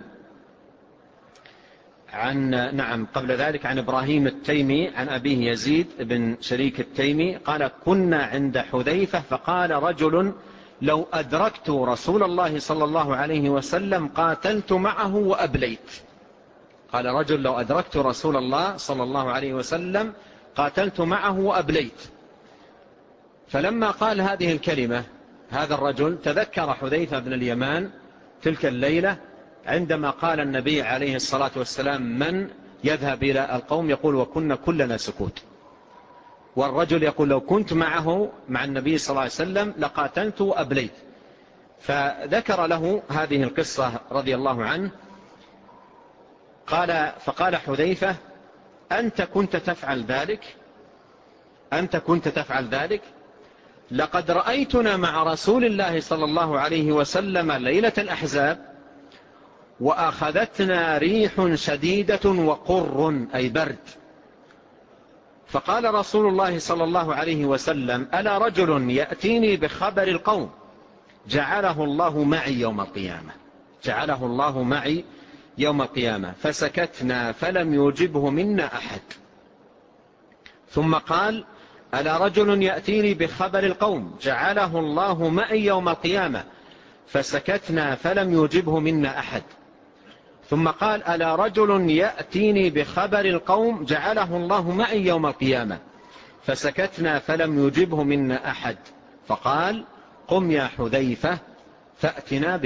قبل ذلك عن إبراهيم التيمي عن أبيه يزيد بن شريك التيمي قال: كنا عند حذيفة فقال رجل: لو أدركت رسول الله صلى الله عليه وسلم قاتلت معه وأبليت. قال رجل لو أدركت رسول الله صلى الله عليه وسلم قاتلت معه وأبليت. فلما قال هذه الكلمة هذا الرجل تذكر حذيفة بن اليمان تلك الليلة عندما قال النبي عليه الصلاة والسلام من يذهب إلى القوم، يقول وكنا كلنا سكوت، والرجل يقول لو كنت معه مع النبي صلى الله عليه وسلم لقاتلت وأبليت. فذكر له هذه القصة رضي الله عنه. فقال حذيفة أنت كنت تفعل ذلك لقد رأيتنا مع رسول الله صلى الله عليه وسلم ليلة الأحزاب وأخذتنا ريح شديدة وقر أي برد، فقال رسول الله صلى الله عليه وسلم ألا رجل يأتيني بخبر القوم جعله الله معي يوم القيامة فسكتنا فلم يجبه منا أحد. ثم قال ألا رجل يأتيني بخبر القوم جعله الله معي يوم القيامة فسكتنا فلم يجبه منا أحد. ثم قال ألا رجل يأتيني بخبر القوم جعله الله معي يوم القيامة فسكتنا فلم يجبه منا أحد. فقال قم يا حذيفة فأتنا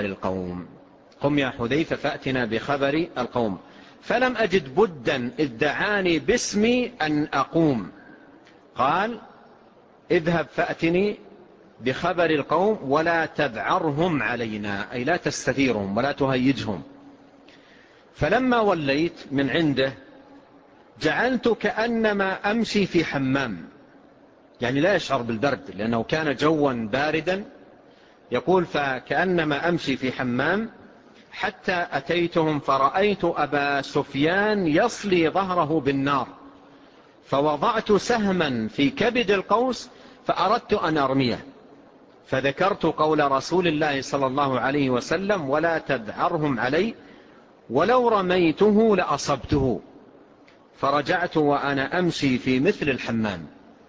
بخبر القوم. فلم أجد بدا إذ دعاني باسمي أن أقوم. قال اذهب فأتني بخبر القوم ولا تذعرهم علينا أي لا تستثيرهم ولا تهيجهم. فلما وليت من عنده جعلت كأنما أمشي في حمام، يعني لا يشعر بالبرد لأنه كان جوا باردا. يقول فكأنما أمشي في حمام حتى أتيتهم فرأيت أبا سفيان يصلي ظهره بالنار فوضعت سهما في كبد القوس فأردت أن أرميه فذكرت قول رسول الله صلى الله عليه وسلم ولا تذعرهم علي ولو رميته لأصبته، فرجعت وأنا أمشي في مثل الحمام.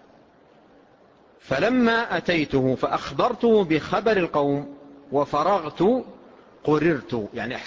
فلما أتيته فأخبرته بخبر القوم وفرغت قررت، يعني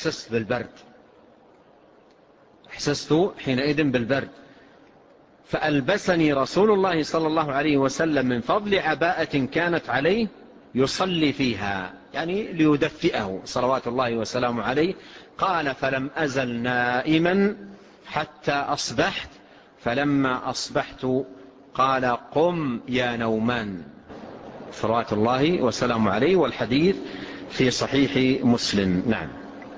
أحسست حينئذ بالبرد. فألبسني رسول الله صلى الله عليه وسلم من فضل عباءة كانت عليه يصلي فيها، يعني ليدفئه صلوات الله وسلامه عليه. قال فلم أزل نائما حتى أصبحت، فلما أصبحت قال قم يا نومان صلوات الله وسلامه عليه. والحديث في صحيح مسلم. نعم.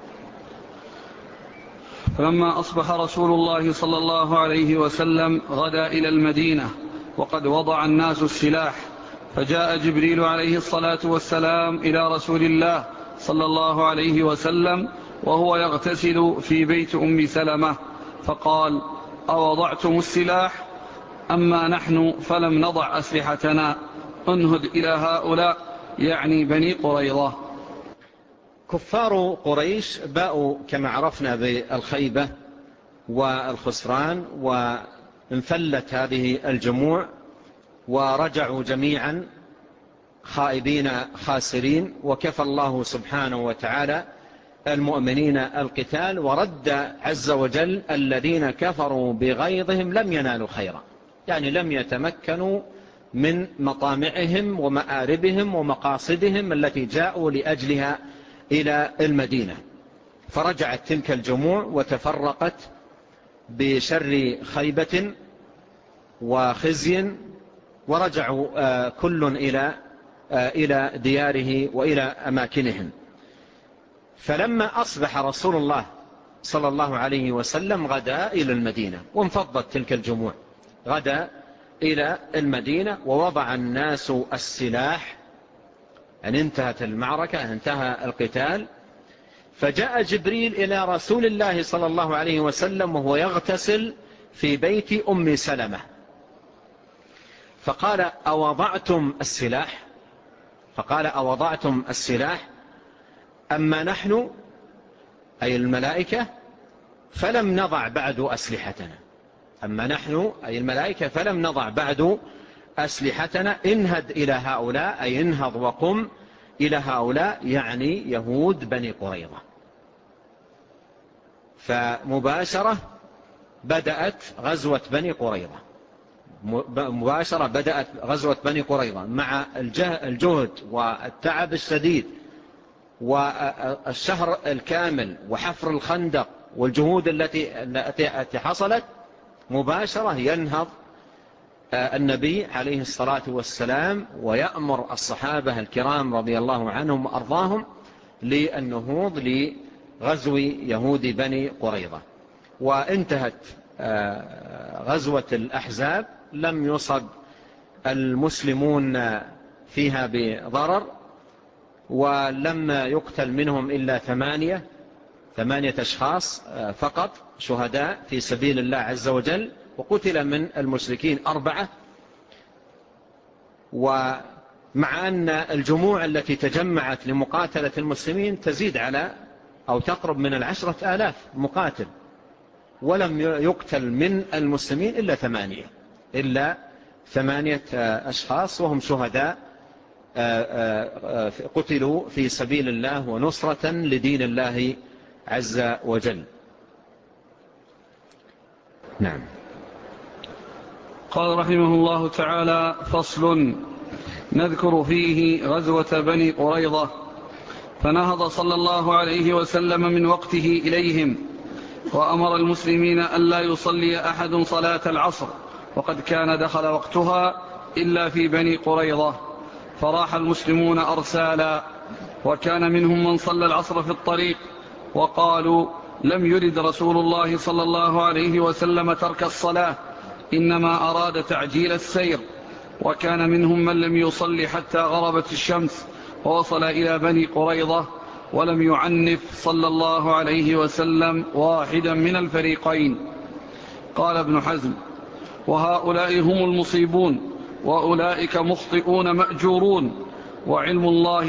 فلما أصبح رسول الله صلى الله عليه وسلم غدا إلى المدينة وقد وضع الناس السلاح، فجاء جبريل عليه الصلاة والسلام إلى رسول الله صلى الله عليه وسلم وهو يغتسل في بيت أم سلمة فقال أوضعتم السلاح؟ أما نحن فلم نضع أسلحتنا، انهد إلى هؤلاء، يعني بني قريظة. كفار قريش باءوا كما عرفنا بالخيبة والخسران، وانفلت هذه الجموع ورجعوا جميعا خائبين خاسرين، وكفى الله سبحانه وتعالى المؤمنين القتال، ورد عز وجل الذين كفروا بغيظهم لم ينالوا خيرا، يعني لم يتمكنوا من مطامعهم ومآربهم ومقاصدهم التي جاءوا لأجلها إلى المدينة. فرجعت تلك الجموع وتفرقت بشر خيبة وخزي، ورجعوا كل إلى دياره وإلى أماكنهم. فلما أصبح رسول الله صلى الله عليه وسلم غدا إلى المدينة، وانفضت تلك الجموع، غدا إلى المدينة ووضع الناس السلاح، أن انتهت المعركة، انتهى القتال. فجاء جبريل إلى رسول الله صلى الله عليه وسلم وهو يغتسل في بيت أم سلمة فقال أوضعتم السلاح؟ فقال أوضعتم السلاح؟ أما نحن أي الملائكة فلم نضع بعد أسلحتنا. أما نحن أي الملائكة فلم نضع بعد أسلحتنا، انهد إلى هؤلاء أي انهض وقم إلى هؤلاء، يعني يهود بني قريظة. فمباشرة بدأت غزوة بني قريظة، مباشرة بدأت غزوة بني قريظة مع الجهد والتعب الشديد والشهر الكامل وحفر الخندق والجهود التي حصلت. مباشرة ينهض النبي عليه الصلاة والسلام ويأمر الصحابة الكرام رضي الله عنهم وأرضاهم للنهوض لغزو يهود بني قريظة. وانتهت غزوة الأحزاب، لم يصب المسلمون فيها بضرر، ولم يقتل منهم إلا 8 أشخاص فقط شهداء في سبيل الله عز وجل، وقتل من المشركين 4. ومع أن الجموع التي تجمعت لمقاتلة المسلمين تزيد على أو تقرب من 10,000 مقاتل، ولم يقتل من المسلمين إلا 8 أشخاص، وهم شهداء قتلوا في سبيل الله ونصرة لدين الله عز وجل. نعم. قال رحمه الله تعالى: فصل، نذكر فيه غزوة بني قريظة. فنهض صلى الله عليه وسلم من وقته إليهم، وأمر المسلمين أن لا يصلي أحد صلاة العصر، وقد كان دخل وقتها إلا في بني قريظة، فراح المسلمون أرسالا، وكان منهم من صلى العصر في الطريق، وقالوا: لم يرد رسول الله صلى الله عليه وسلم ترك الصلاة، إنما أراد تعجيل السير. وكان منهم من لم يصلي حتى غربت الشمس ووصل إلى بني قريظة، ولم يعنف صلى الله عليه وسلم واحدا من الفريقين. قال ابن حزم: وهؤلاء هم المصيبون، وأولئك مخطئون مأجورون، وعلم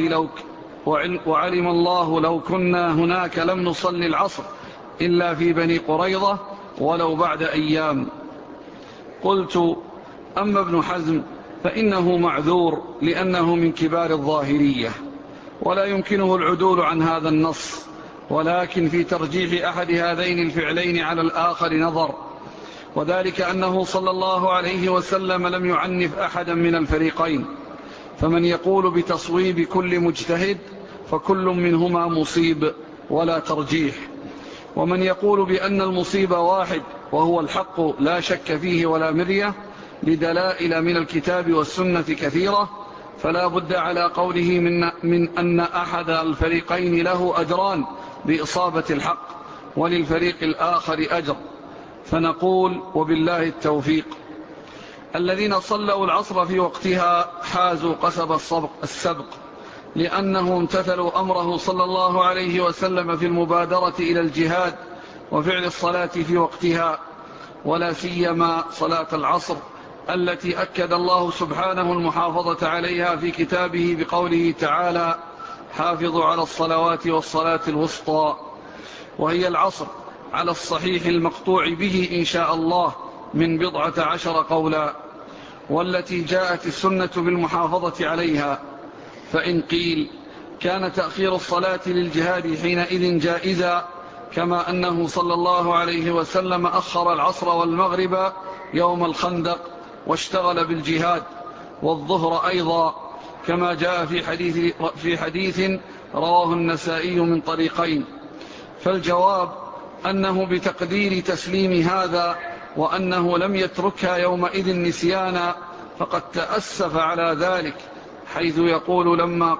الله لو كنا هناك لم نصلي العصر إلا في بني قريظة ولو بعد أيام. قلت: أما ابن حزم فإنه معذور، لأنه من كبار الظاهرية، ولا يمكنه العدول عن هذا النص، ولكن في ترجيح أحد هذين الفعلين على الآخر نظر، وذلك أنه صلى الله عليه وسلم لم يعنف أحدا من الفريقين. فمن يقول بتصويب كل مجتهد فكل منهما مصيب ولا ترجيح، ومن يقول بأن المصيب واحد وهو الحق لا شك فيه ولا مرية لدلائل من الكتاب والسنة كثيرة، فلا بد على قوله من أن أحد الفريقين له أجران بإصابة الحق، وللفريق الآخر أجر. فنقول: وبالله التوفيق. الذين صلوا العصر في وقتها حازوا قصب السبق، لأنه امتثلوا أمره صلى الله عليه وسلم في المبادرة إلى الجهاد وفعل الصلاة في وقتها، ولا سيما صلاة العصر التي أكد الله سبحانه المحافظة عليها في كتابه بقوله تعالى: حافظوا على الصلوات والصلاة الوسطى، وهي العصر على الصحيح المقطوع به إن شاء الله من 14 قولا، والتي جاءت السنة بالمحافظة عليها. فإن قيل كان تأخير الصلاة للجهاد حينئذ جائزا، كما أنه صلى الله عليه وسلم أخر العصر والمغرب يوم الخندق واشتغل بالجهاد، والظهر أيضا، كما جاء في حديث رواه النسائي من طريقين. فالجواب أنه بتقدير تسليم هذا، وأنه لم يتركها يومئذ نسيانا، فقد تأسف على ذلك، حيث يقول: لما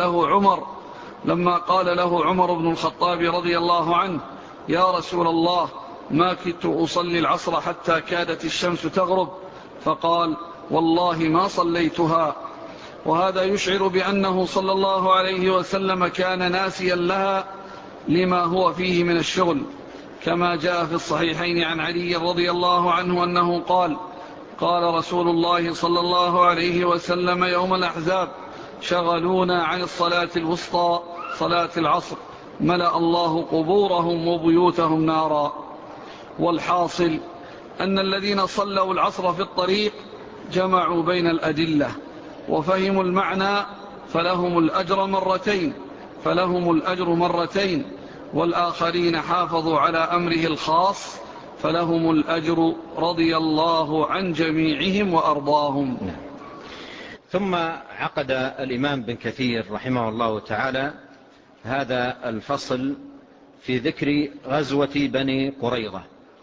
قال له عمر بن الخطاب رضي الله عنه: يا رسول الله، ما كدت أصلي العصر حتى كادت الشمس تغرب، فقال: والله ما صليتها. وهذا يشعر بأنه صلى الله عليه وسلم كان ناسيا لها لما هو فيه من الشغل، كما جاء في الصحيحين عن علي رضي الله عنه أنه قال: قال رسول الله صلى الله عليه وسلم يوم الأحزاب: شغلونا عن الصلاة الوسطى صلاة العصر، ملأ الله قبورهم وبيوتهم نارا. والحاصل أن الذين صلوا العصر في الطريق جمعوا بين الأدلة وفهموا المعنى، فلهم الأجر مرتين، والآخرين حافظوا على أمره الخاص فلهم الأجر رضي الله عن جميعهم وأرضاهم. ثم عقد الإمام بن كثير رحمه الله تعالى هذا الفصل في ذكر غزوة بني قريظة.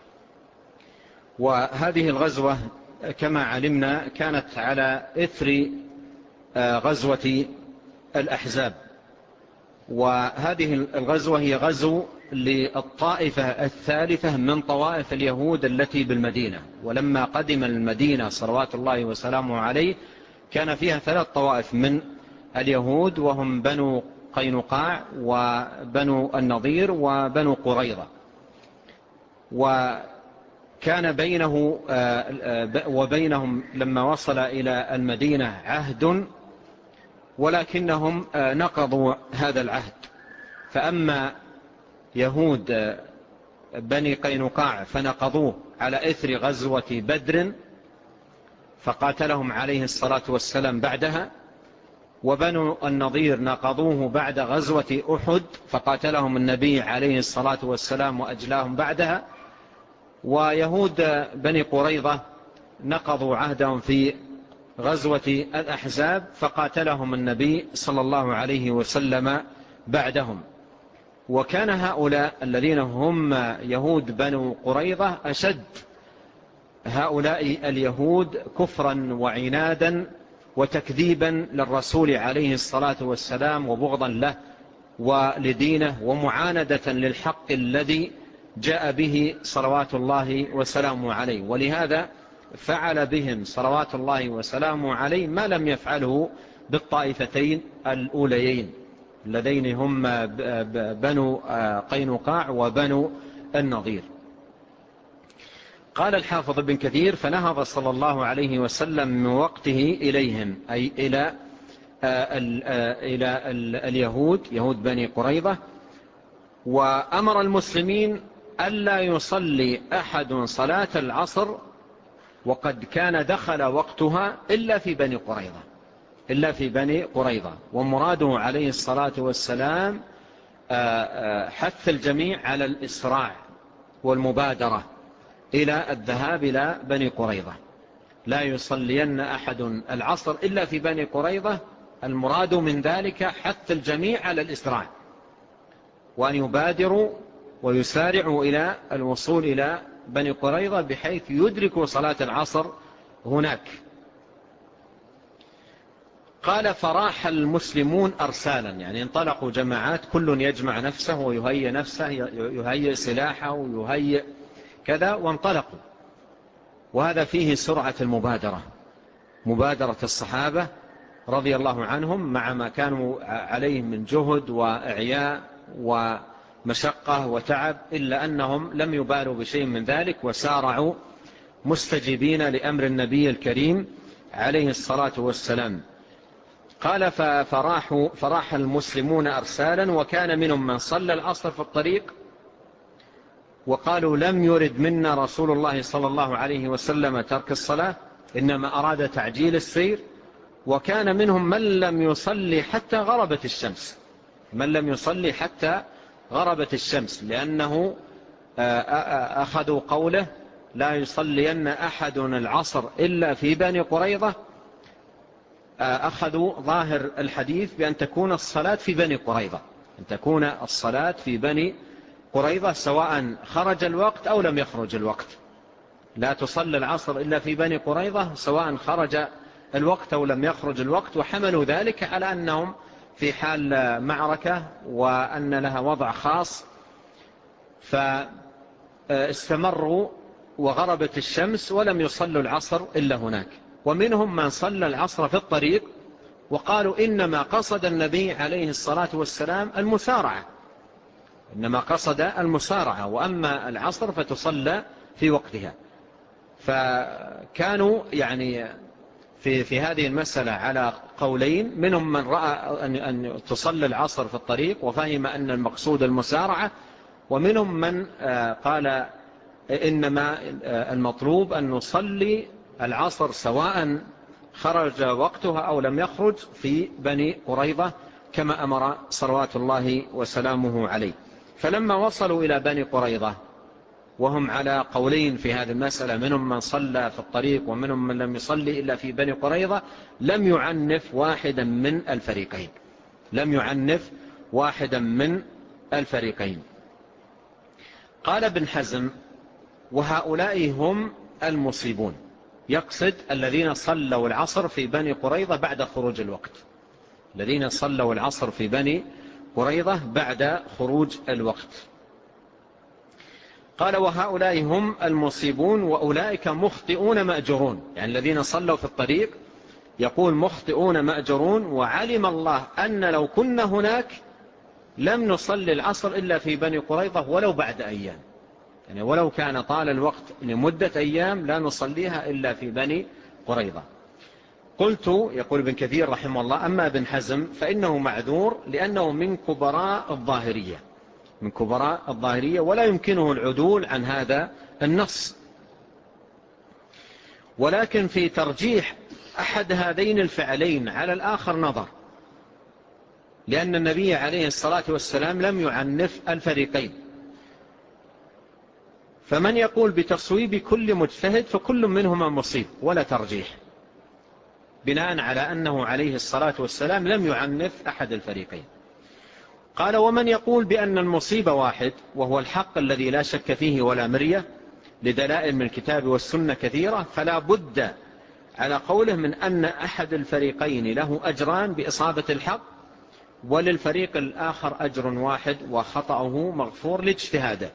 وهذه الغزوة كما علمنا كانت على إثر غزوة الأحزاب، وهذه الغزوة هي غزو للطائفة الثالثة من طوائف اليهود التي بالمدينة. ولما قدم المدينة صلوات الله وسلامه عليه كان فيها 3 طوائف من اليهود، وهم بنو قينقاع وبنو النضير وبنو قريظة. وكان بينه وبينهم لما وصل إلى المدينة عهد، ولكنهم نقضوا هذا العهد. فأما يهود بني قينقاع فنقضوه على إثر غزوة بدر فقاتلهم عليه الصلاة والسلام بعدها، وبنو النضير نقضوه بعد غزوة أحد فقاتلهم النبي عليه الصلاة والسلام وأجلاهم بعدها، ويهود بني قريظة نقضوا عهدهم في غزوة الأحزاب فقاتلهم النبي صلى الله عليه وسلم بعدهم. وكان هؤلاء الذين هم يهود بنو قريظة أشد هؤلاء اليهود كفرا وعنادا وتكذيبا للرسول عليه الصلاة والسلام وبغضا له ولدينه ومعاندة للحق الذي جاء به صلوات الله وسلامه عليه. ولهذا فعل بهم صلوات الله وسلامه عليه ما لم يفعله بالطائفتين الأوليين اللذين هم بنو قينقاع وبنو النضير. قال الحافظ ابن كثير: فنهض صلى الله عليه وسلم من وقته إليهم، أي إلى اليهود يهود بني قريظة، وأمر المسلمين ألا يصلي أحد صلاة العصر وقد كان دخل وقتها إلا في بني قريظة. ومراده عليه الصلاة والسلام حث الجميع على الإسراع والمبادرة إلى الذهاب إلى بني قريظة. لا يصلين أحد العصر إلا في بني قريظة، المراد من ذلك حث الجميع على الإسراع وأن يبادروا ويسارعوا إلى الوصول إلى بني قريظة بحيث يدركوا صلاة العصر هناك. قال: فراح المسلمون أرسالا، يعني انطلقوا جماعات كل يجمع نفسه ويهيئ نفسه، يهيئ سلاحه ويهيئ كذا، وانطلقوا. وهذا فيه سرعة المبادرة، مبادرة الصحابة رضي الله عنهم مع ما كانوا عليه من جهد وإعياء ومشقة وتعب، إلا أنهم لم يبالوا بشيء من ذلك وسارعوا مستجيبين لأمر النبي الكريم عليه الصلاة والسلام. قال: فراح المسلمون أرسالا، وكان منهم من صلى العصر في الطريق وقالوا: لم يرد منا رسول الله صلى الله عليه وسلم ترك الصلاة، إنما أراد تعجيل السير. وكان منهم من لم يصلي حتى غربت الشمس، لأنه أخذوا قوله: لا يصلين أحد العصر إلا في بني قريظة. أخذوا ظاهر الحديث بأن تكون الصلاة في بني قريظة، سواء خرج الوقت أو لم يخرج الوقت. لا تصلي العصر إلا في بني قريظة سواء خرج الوقت أو لم يخرج الوقت. وحملوا ذلك على أنهم في حال معركة وأن لها وضع خاص، فاستمروا وغربت الشمس ولم يصلوا العصر إلا هناك. ومنهم من صلى العصر في الطريق وقالوا: إنما قصد النبي عليه الصلاة والسلام المسارعة، وأما العصر فتصلى في وقتها. فكانوا يعني في هذه المسألة على قولين: منهم من رأى أن تصلي العصر في الطريق وفهم أن المقصود المسارعة، ومنهم من قال إنما المطلوب أن نصلي العصر سواء خرج وقتها أو لم يخرج في بني قريظة كما أمر صلوات الله وسلامه عليه. فلما وصلوا إلى بني قريظة وهم على قولين في هذه المسألة، منهم من صلى في الطريق ومنهم من لم يصلي إلا في بني قريظة، لم يعنف واحدا من الفريقين، لم يعنف واحدا من الفريقين. قال ابن حزم: وهؤلاء هم المصيبون، يقصد الذين صلوا العصر في بني قريظة بعد خروج الوقت، الذين صلوا العصر في بني قريظة بعد خروج الوقت. قال: وهؤلاء هم المصيبون وأولئك مخطئون مأجرون، يعني الذين صلوا في الطريق يقول مخطئون مأجرون، وعلم الله أن لو كنا هناك لم نصلي العصر إلا في بني قريظة ولو بعد أيام، يعني ولو كان طال الوقت لمدة أيام لا نصليها إلا في بني قريظة. قلت، يقول ابن كثير رحمه الله: أما ابن حزم فإنه معذور لأنه من كبراء الظاهرية، من كبراء الظاهرية، ولا يمكنه العدول عن هذا النص. ولكن في ترجيح أحد هذين الفعلين على الآخر نظر، لأن النبي عليه الصلاة والسلام لم يعنف الفريقين، فمن يقول بتصويب كل مجتهد فكل منهما مصيب ولا ترجيح، بناء على أنه عليه الصلاة والسلام لم يعنف أحد الفريقين. قال: ومن يقول بأن المصيب واحد وهو الحق الذي لا شك فيه ولا مرية لدلائل من الكتاب والسنة كثيرة، فلا بد على قوله من أن أحد الفريقين له أجران بإصابة الحق، وللفريق الآخر أجر واحد وخطأه مغفور لاجتهاده.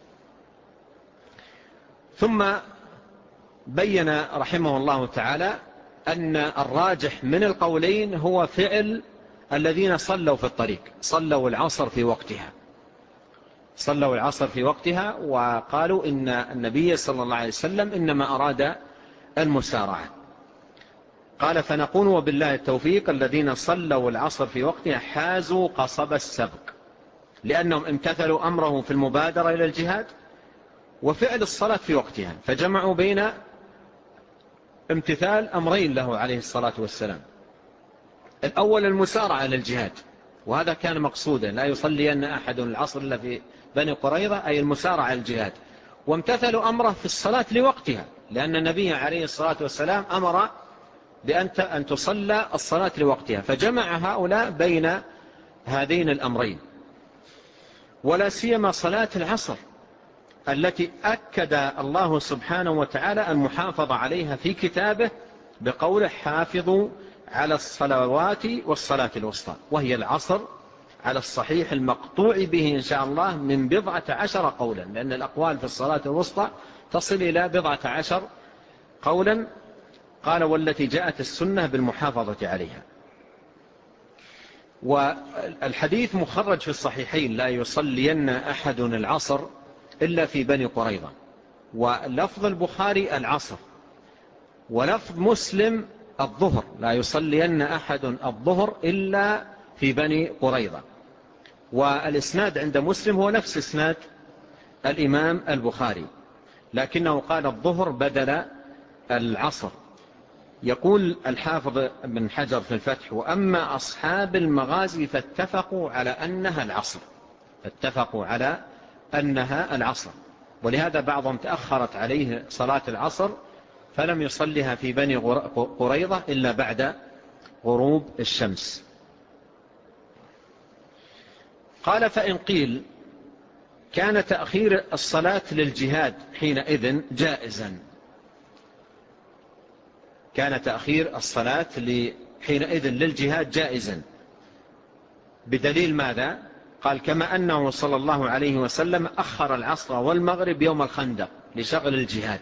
ثم بين رحمه الله تعالى أن الراجح من القولين هو فعل الذين صلوا في الطريق، صلوا العصر في وقتها، صلوا العصر في وقتها، وقالوا إن النبي صلى الله عليه وسلم إنما أراد المسارعة. قال: فنقول وبالله التوفيق الذين صلوا العصر في وقتها حازوا قصب السبق، لأنهم امتثلوا أمره في المبادرة إلى الجهاد وفعل الصلاة في وقتها، فجمعوا بين امتثال أمرين له عليه الصلاة والسلام: الأول المسارعة إلى الجهاد، وهذا كان مقصودا، لا يصلين أحد العصر إلا في بني قريظة، أي المسارعة إلى الجهاد، وامتثلوا أمره في الصلاة لوقتها، لأن النبي عليه الصلاة والسلام أمر بأن تصلى الصلاة لوقتها، فجمع هؤلاء بين هذين الأمرين. ولا سيما صلاة العصر التي أكد الله سبحانه وتعالى المحافظة عليها في كتابه بقوله: حافظوا على الصلوات والصلاة الوسطى، وهي العصر على الصحيح المقطوع به إن شاء الله من 12 قولا، لأن الأقوال في الصلاة الوسطى تصل إلى 12 قولا. قال: والتي جاءت السنة بالمحافظة عليها. والحديث مخرج في الصحيحين: لا يصلين أحد العصر إلا في بني قريظة، ولفظ البخاري العصر، ولفظ مسلم الظهر، لا يصلين أحد الظهر إلا في بني قريظة. والإسناد عند مسلم هو نفس إسناد الإمام البخاري، لكنه قال الظهر بدل العصر. يقول الحافظ بن حجر في الفتح: وأما أصحاب المغازي فاتفقوا على أنها العصر، فاتفقوا على أنها العصر، ولهذا بعضهم تأخرت عليه صلاة العصر فلم يصلها في بني قريظة إلا بعد غروب الشمس. قال: فإن قيل كان تأخير الصلاة للجهاد حينئذ جائزا، كان تأخير الصلاة حينئذ للجهاد جائزا، بدليل ماذا؟ قال: كما أنه صلى الله عليه وسلم أخر العصر والمغرب يوم الخندق لشغل الجهاد،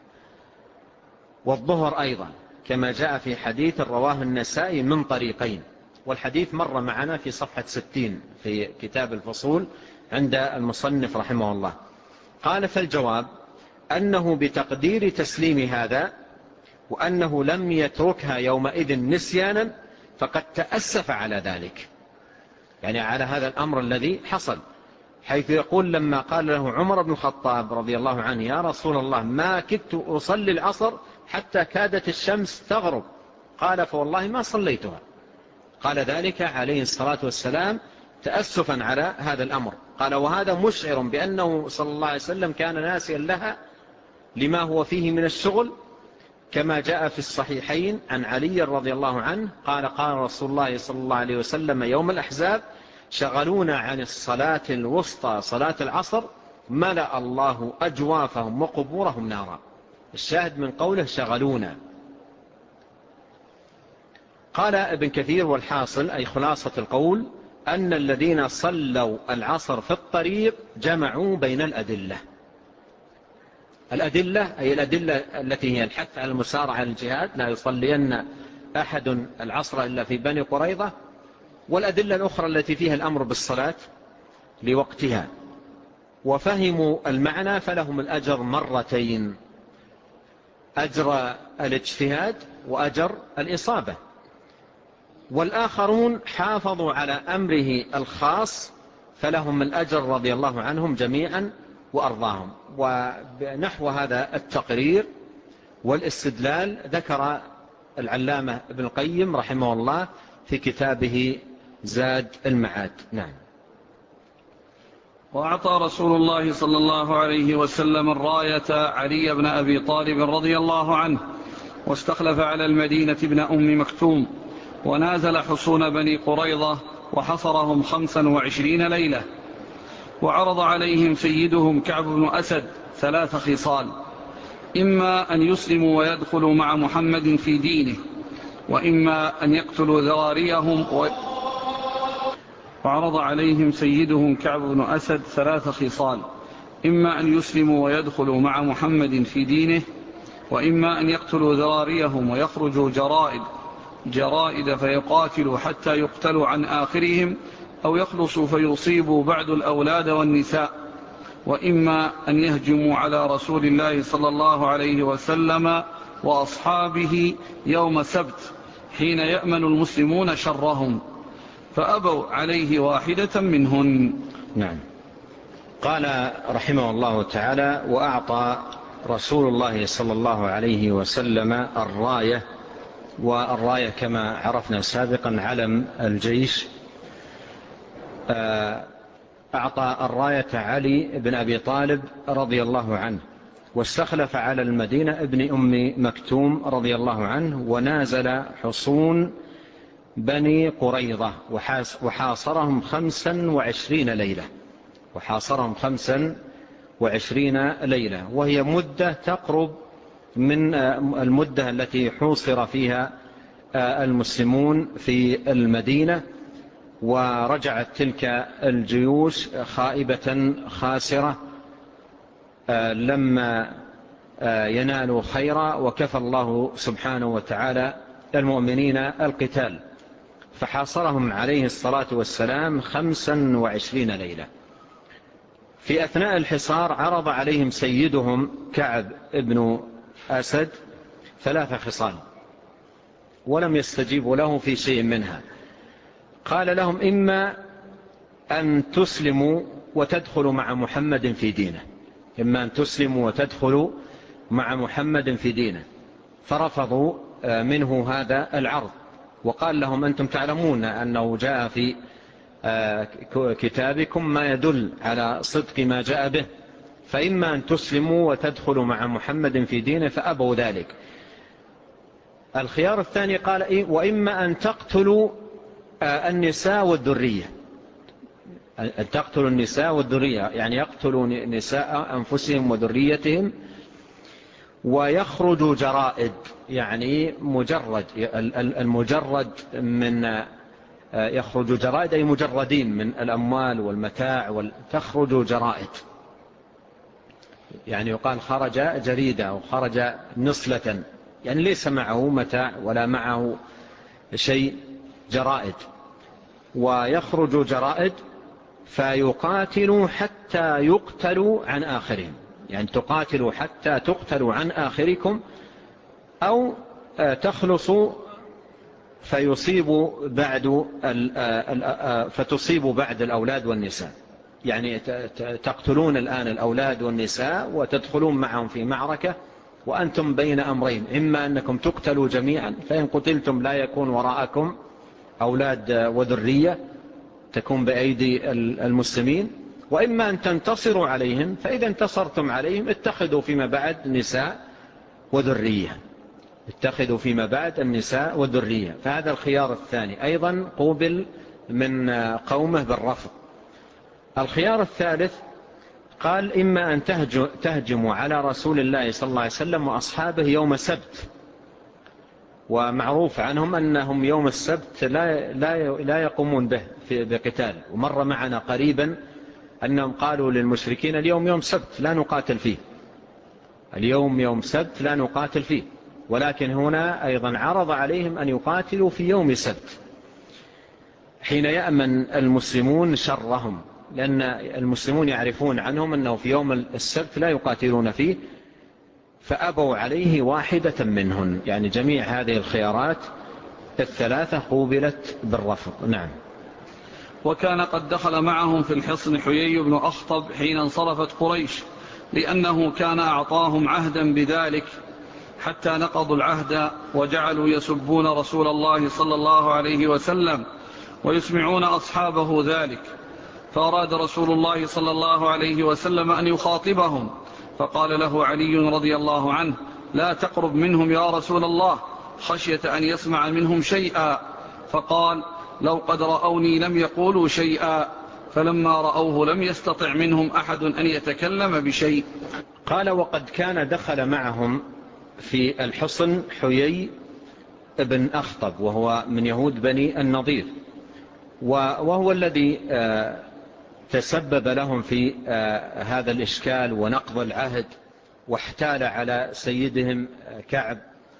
والظهر أيضا، كما جاء في حديث رواه النسائي من طريقين، والحديث مر معنا في صفحة 60 في كتاب الفصول عند المصنف رحمه الله. قال: فالجواب أنه بتقدير تسليم هذا، وأنه لم يتركها يومئذ نسيانا، فقد تأسف على ذلك، يعني على هذا الأمر الذي حصل، حيث يقول: لما قال له عمر بن الخطاب رضي الله عنه: يا رسول الله ما كدت أصلي العصر حتى كادت الشمس تغرب، قال: فوالله ما صليتها. قال ذلك عليه الصلاة والسلام تأسفا على هذا الأمر. قال وهذا مشعر بأنه صلى الله عليه وسلم كان ناسيا لها لما هو فيه من الشغل، كما جاء في الصحيحين عن علي رضي الله عنه قال قال رسول الله صلى الله عليه وسلم يوم الأحزاب شغلونا عن الصلاة الوسطى صلاة العصر ملأ الله أجوافهم وقبورهم نارا. الشاهد من قوله شغلونا. قال ابن كثير والحاصل أي خلاصة القول أن الذين صلوا العصر في الطريق جمعوا بين الأدلة. الأدلة أي الأدلة التي هي الحث على المسارعة على الجهاد، لا يصلين أحد العصر إلا في بني قريظة، والأدلة الأخرى التي فيها الأمر بالصلاة لوقتها. وفهموا المعنى فلهم الأجر مرتين، أجر الاجتهاد وأجر الإصابة. والآخرون حافظوا على أمره الخاص فلهم الأجر رضي الله عنهم جميعا وأرضاهم. ونحو هذا التقرير والاستدلال ذكر العلامة ابن القيم رحمه الله في كتابه زاد المعاد. نعم. وأعطى رسول الله صلى الله عليه وسلم الراية علي بن أبي طالب رضي الله عنه، واستخلف على المدينة ابن أم مكتوم، ونازل حصون بني قريظة وحصرهم 25 ليلة. وعرض عليهم سيدهم كعب بن أسد 3 خصال: إما أن يسلموا ويدخلوا مع محمد في دينه، وإما أن يقتلوا ذراريهم وعرض عليهم سيدهم كعب بن أسد 3 خصال: إما أن يسلموا ويدخلوا مع محمد في دينه، وإما أن يقتلوا ذراريهم ويخرجوا جرائد فيقاتلوا حتى يقتلوا عن آخرهم، أو يخلصوا فيصيبوا بعد الأولاد والنساء، وإما أن يهجموا على رسول الله صلى الله عليه وسلم وأصحابه يوم سبت حين يأمن المسلمون شرهم، فأبوا عليه واحدة منهن. نعم. قال رحمه الله تعالى: وأعطى رسول الله صلى الله عليه وسلم الراية، والراية كما عرفنا سابقا علم الجيش. أعطى الراية علي بن أبي طالب رضي الله عنه، واستخلف على المدينة ابن أم مكتوم رضي الله عنه، ونازل حصون بني قريظة وحاصرهم 25 ليلة. وحاصرهم 25 ليلة، وهي مدة تقرب من المدة التي حوصر فيها المسلمون في المدينة. ورجعت تلك الجيوش خائبة خاسرة لما ينالوا خيرا، وكفى الله سبحانه وتعالى المؤمنين القتال، فحاصرهم عليه الصلاة والسلام 25 ليلة. في أثناء الحصار عرض عليهم سيدهم كعب ابن أسد 3 خصال، ولم يستجيبوا له في شيء منها. قال لهم: إما أن تسلموا وتدخلوا مع محمد في دينه، إما أن تسلموا وتدخلوا مع محمد في دينه. فرفضوا منه هذا العرض، وقال لهم: أنتم تعلمون أنه جاء في كتابكم ما يدل على صدق ما جاء به، فإما أن تسلموا وتدخلوا مع محمد في دينه، فأبوا ذلك. الخيار الثاني قال: إيه؟ وإما أن تقتلوا النساء والذرية. أن تقتلوا النساء والذرية يعني يقتلوا نساء أنفسهم وذريتهم، ويخرجوا جرائد، يعني مجرد المجرد من يخرجوا جرائد أي مجردين من الأموال والمتاع، تخرج جرائد، يعني يقال خرج جريدة أو خرج نصلة، يعني ليس معه متاع ولا معه شيء، جرائد. ويخرج جرائد فيقاتلوا حتى يقتلوا عن آخرهم، يعني تقاتلوا حتى تقتلوا عن آخركم، أو تخلصوا فتصيبوا بعد الأولاد والنساء، يعني تقتلون الآن الأولاد والنساء وتدخلون معهم في معركة وأنتم بين أمرين: إما أنكم تقتلوا جميعا، فإن قتلتم لا يكون وراءكم أولاد وذرية، تكون بأيدي المسلمين، وإما أن تنتصروا عليهم، فإذا انتصرتم عليهم اتخذوا فيما بعد نساء وذرية، اتخذوا فيما بعد النساء والذرية. فهذا الخيار الثاني أيضا قوبل من قومه بالرفض. الخيار الثالث قال إما أن تهجموا على رسول الله صلى الله عليه وسلم وأصحابه يوم السبت، ومعروف عنهم أنهم يوم السبت لا يقومون به بقتال، ومر معنا قريبا أنهم قالوا للمشركين اليوم يوم سبت لا نقاتل فيه، اليوم يوم سبت لا نقاتل فيه، ولكن هنا أيضا عرض عليهم أن يقاتلوا في يوم سبت حين يأمن المسلمون شرهم، لأن المسلمون يعرفون عنهم أنه في يوم السبت لا يقاتلون فيه، فأبوا عليه واحدة منهن. يعني جميع هذه الخيارات الثلاثة قوبلت بالرفض. نعم. وكان قد دخل معهم في الحصن حيي بن أخطب حين انصرفت قريش، لأنه كان أعطاهم عهدا بذلك، حتى نقضوا العهد وجعلوا يسبون رسول الله صلى الله عليه وسلم ويسمعون أصحابه ذلك. فأراد رسول الله صلى الله عليه وسلم أن يخاطبهم، فقال له علي رضي الله عنه: لا تقرب منهم يا رسول الله، خشية أن يسمع منهم شيئا. فقال: لو قد رأوني لم يقولوا شيئا. فلما رأوه لم يستطع منهم أحد أن يتكلم بشيء. قال: وقد كان دخل معهم في الحصن حيي بن أخطب، وهو من يهود بني النضير، وهو الذي تسبب لهم في هذا الإشكال ونقض العهد، واحتال على سيدهم كعب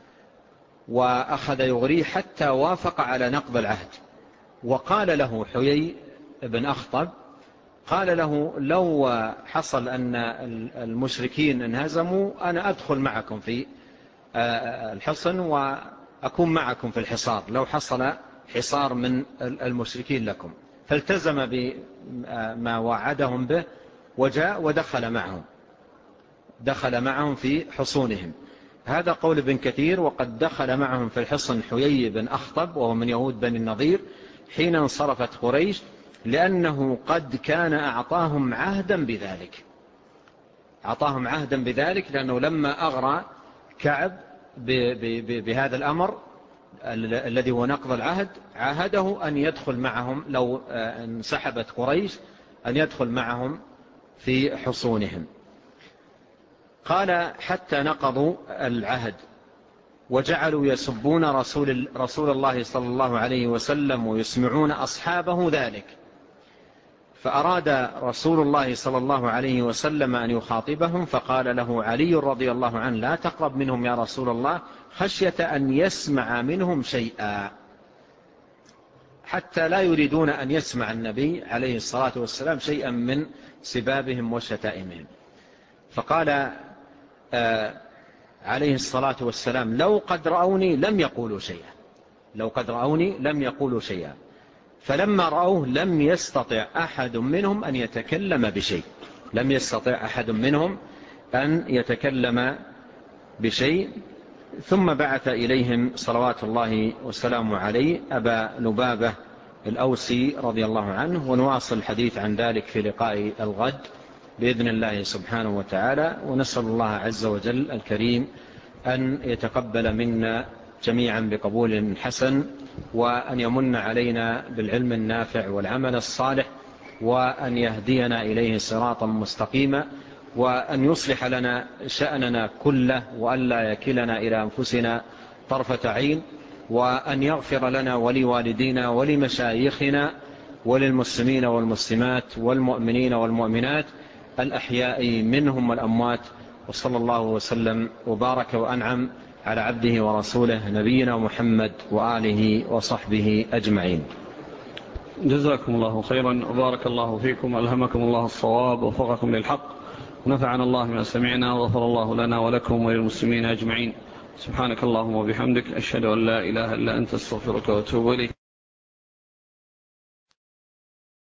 وأخذ يغريه حتى وافق على نقض العهد. وقال له حيي بن أخطب، قال له: لو حصل أن المشركين انهزموا أنا أدخل معكم في الحصن وأكون معكم في الحصار، لو حصل حصار من المشركين لكم. فالتزم بما وعدهم به وجاء ودخل معهم في حصونهم. هذا قول ابن كثير: وقد دخل معهم في الحصن حيي بن أخطب وهو من يهود بني النضير حين انصرفت قريش، لأنه قد كان أعطاهم عهدا بذلك، لأنه لما أغرى كعب بهذا الأمر الذي هو نقض العهد، عاهده أن يدخل معهم لو انسحبت قريش، أن يدخل معهم في حصونهم. قال: حتى نقضوا العهد وجعلوا يسبون رسول الله صلى الله عليه وسلم ويسمعون أصحابه ذلك. فأراد رسول الله صلى الله عليه وسلم أن يخاطبهم، فقال له علي رضي الله عنه: لا تقرب منهم يا رسول الله، خشية أن يسمع منهم شيئا، حتى لا يريدون أن يسمع النبي عليه الصلاة والسلام شيئا من سبابهم وشتائمهم. فقال عليه الصلاة والسلام: لو قد رأوني لم يقولوا شيئا. فلما رأوه لم يستطع أحد منهم أن يتكلم بشيء، ثم بعث إليهم صلوات الله وسلامه عليه أبا لبابة الأوسي رضي الله عنه، ونواصل الحديث عن ذلك في لقاء الغد بإذن الله سبحانه وتعالى. ونسأل الله عز وجل الكريم أن يتقبل منا جميعا بقبول حسن، وأن يمن علينا بالعلم النافع والعمل الصالح، وأن يهدينا إليه صراطا مستقيما، وأن يصلح لنا شأننا كله، وأن لا يكلنا إلى أنفسنا طرفة عين، وأن يغفر لنا ولوالدينا ولمشايخنا وللمسلمين والمسلمات والمؤمنين والمؤمنات الأحياء منهم والأموات. وصلى الله وسلم وبارك وأنعم على عبده ورسوله نبينا محمد وآله وصحبه أجمعين. جزاكم الله خيرا وبارك الله فيكم، ألهمكم الله الصواب ووفقكم للحق، ونفعنا الله ما سمعنا، وغفر الله لنا ولكم وللمسلمين أجمعين. سبحانك اللهم وبحمدك، أشهد أن لا إله إلا أنت، استغفرك وأتوب إليك.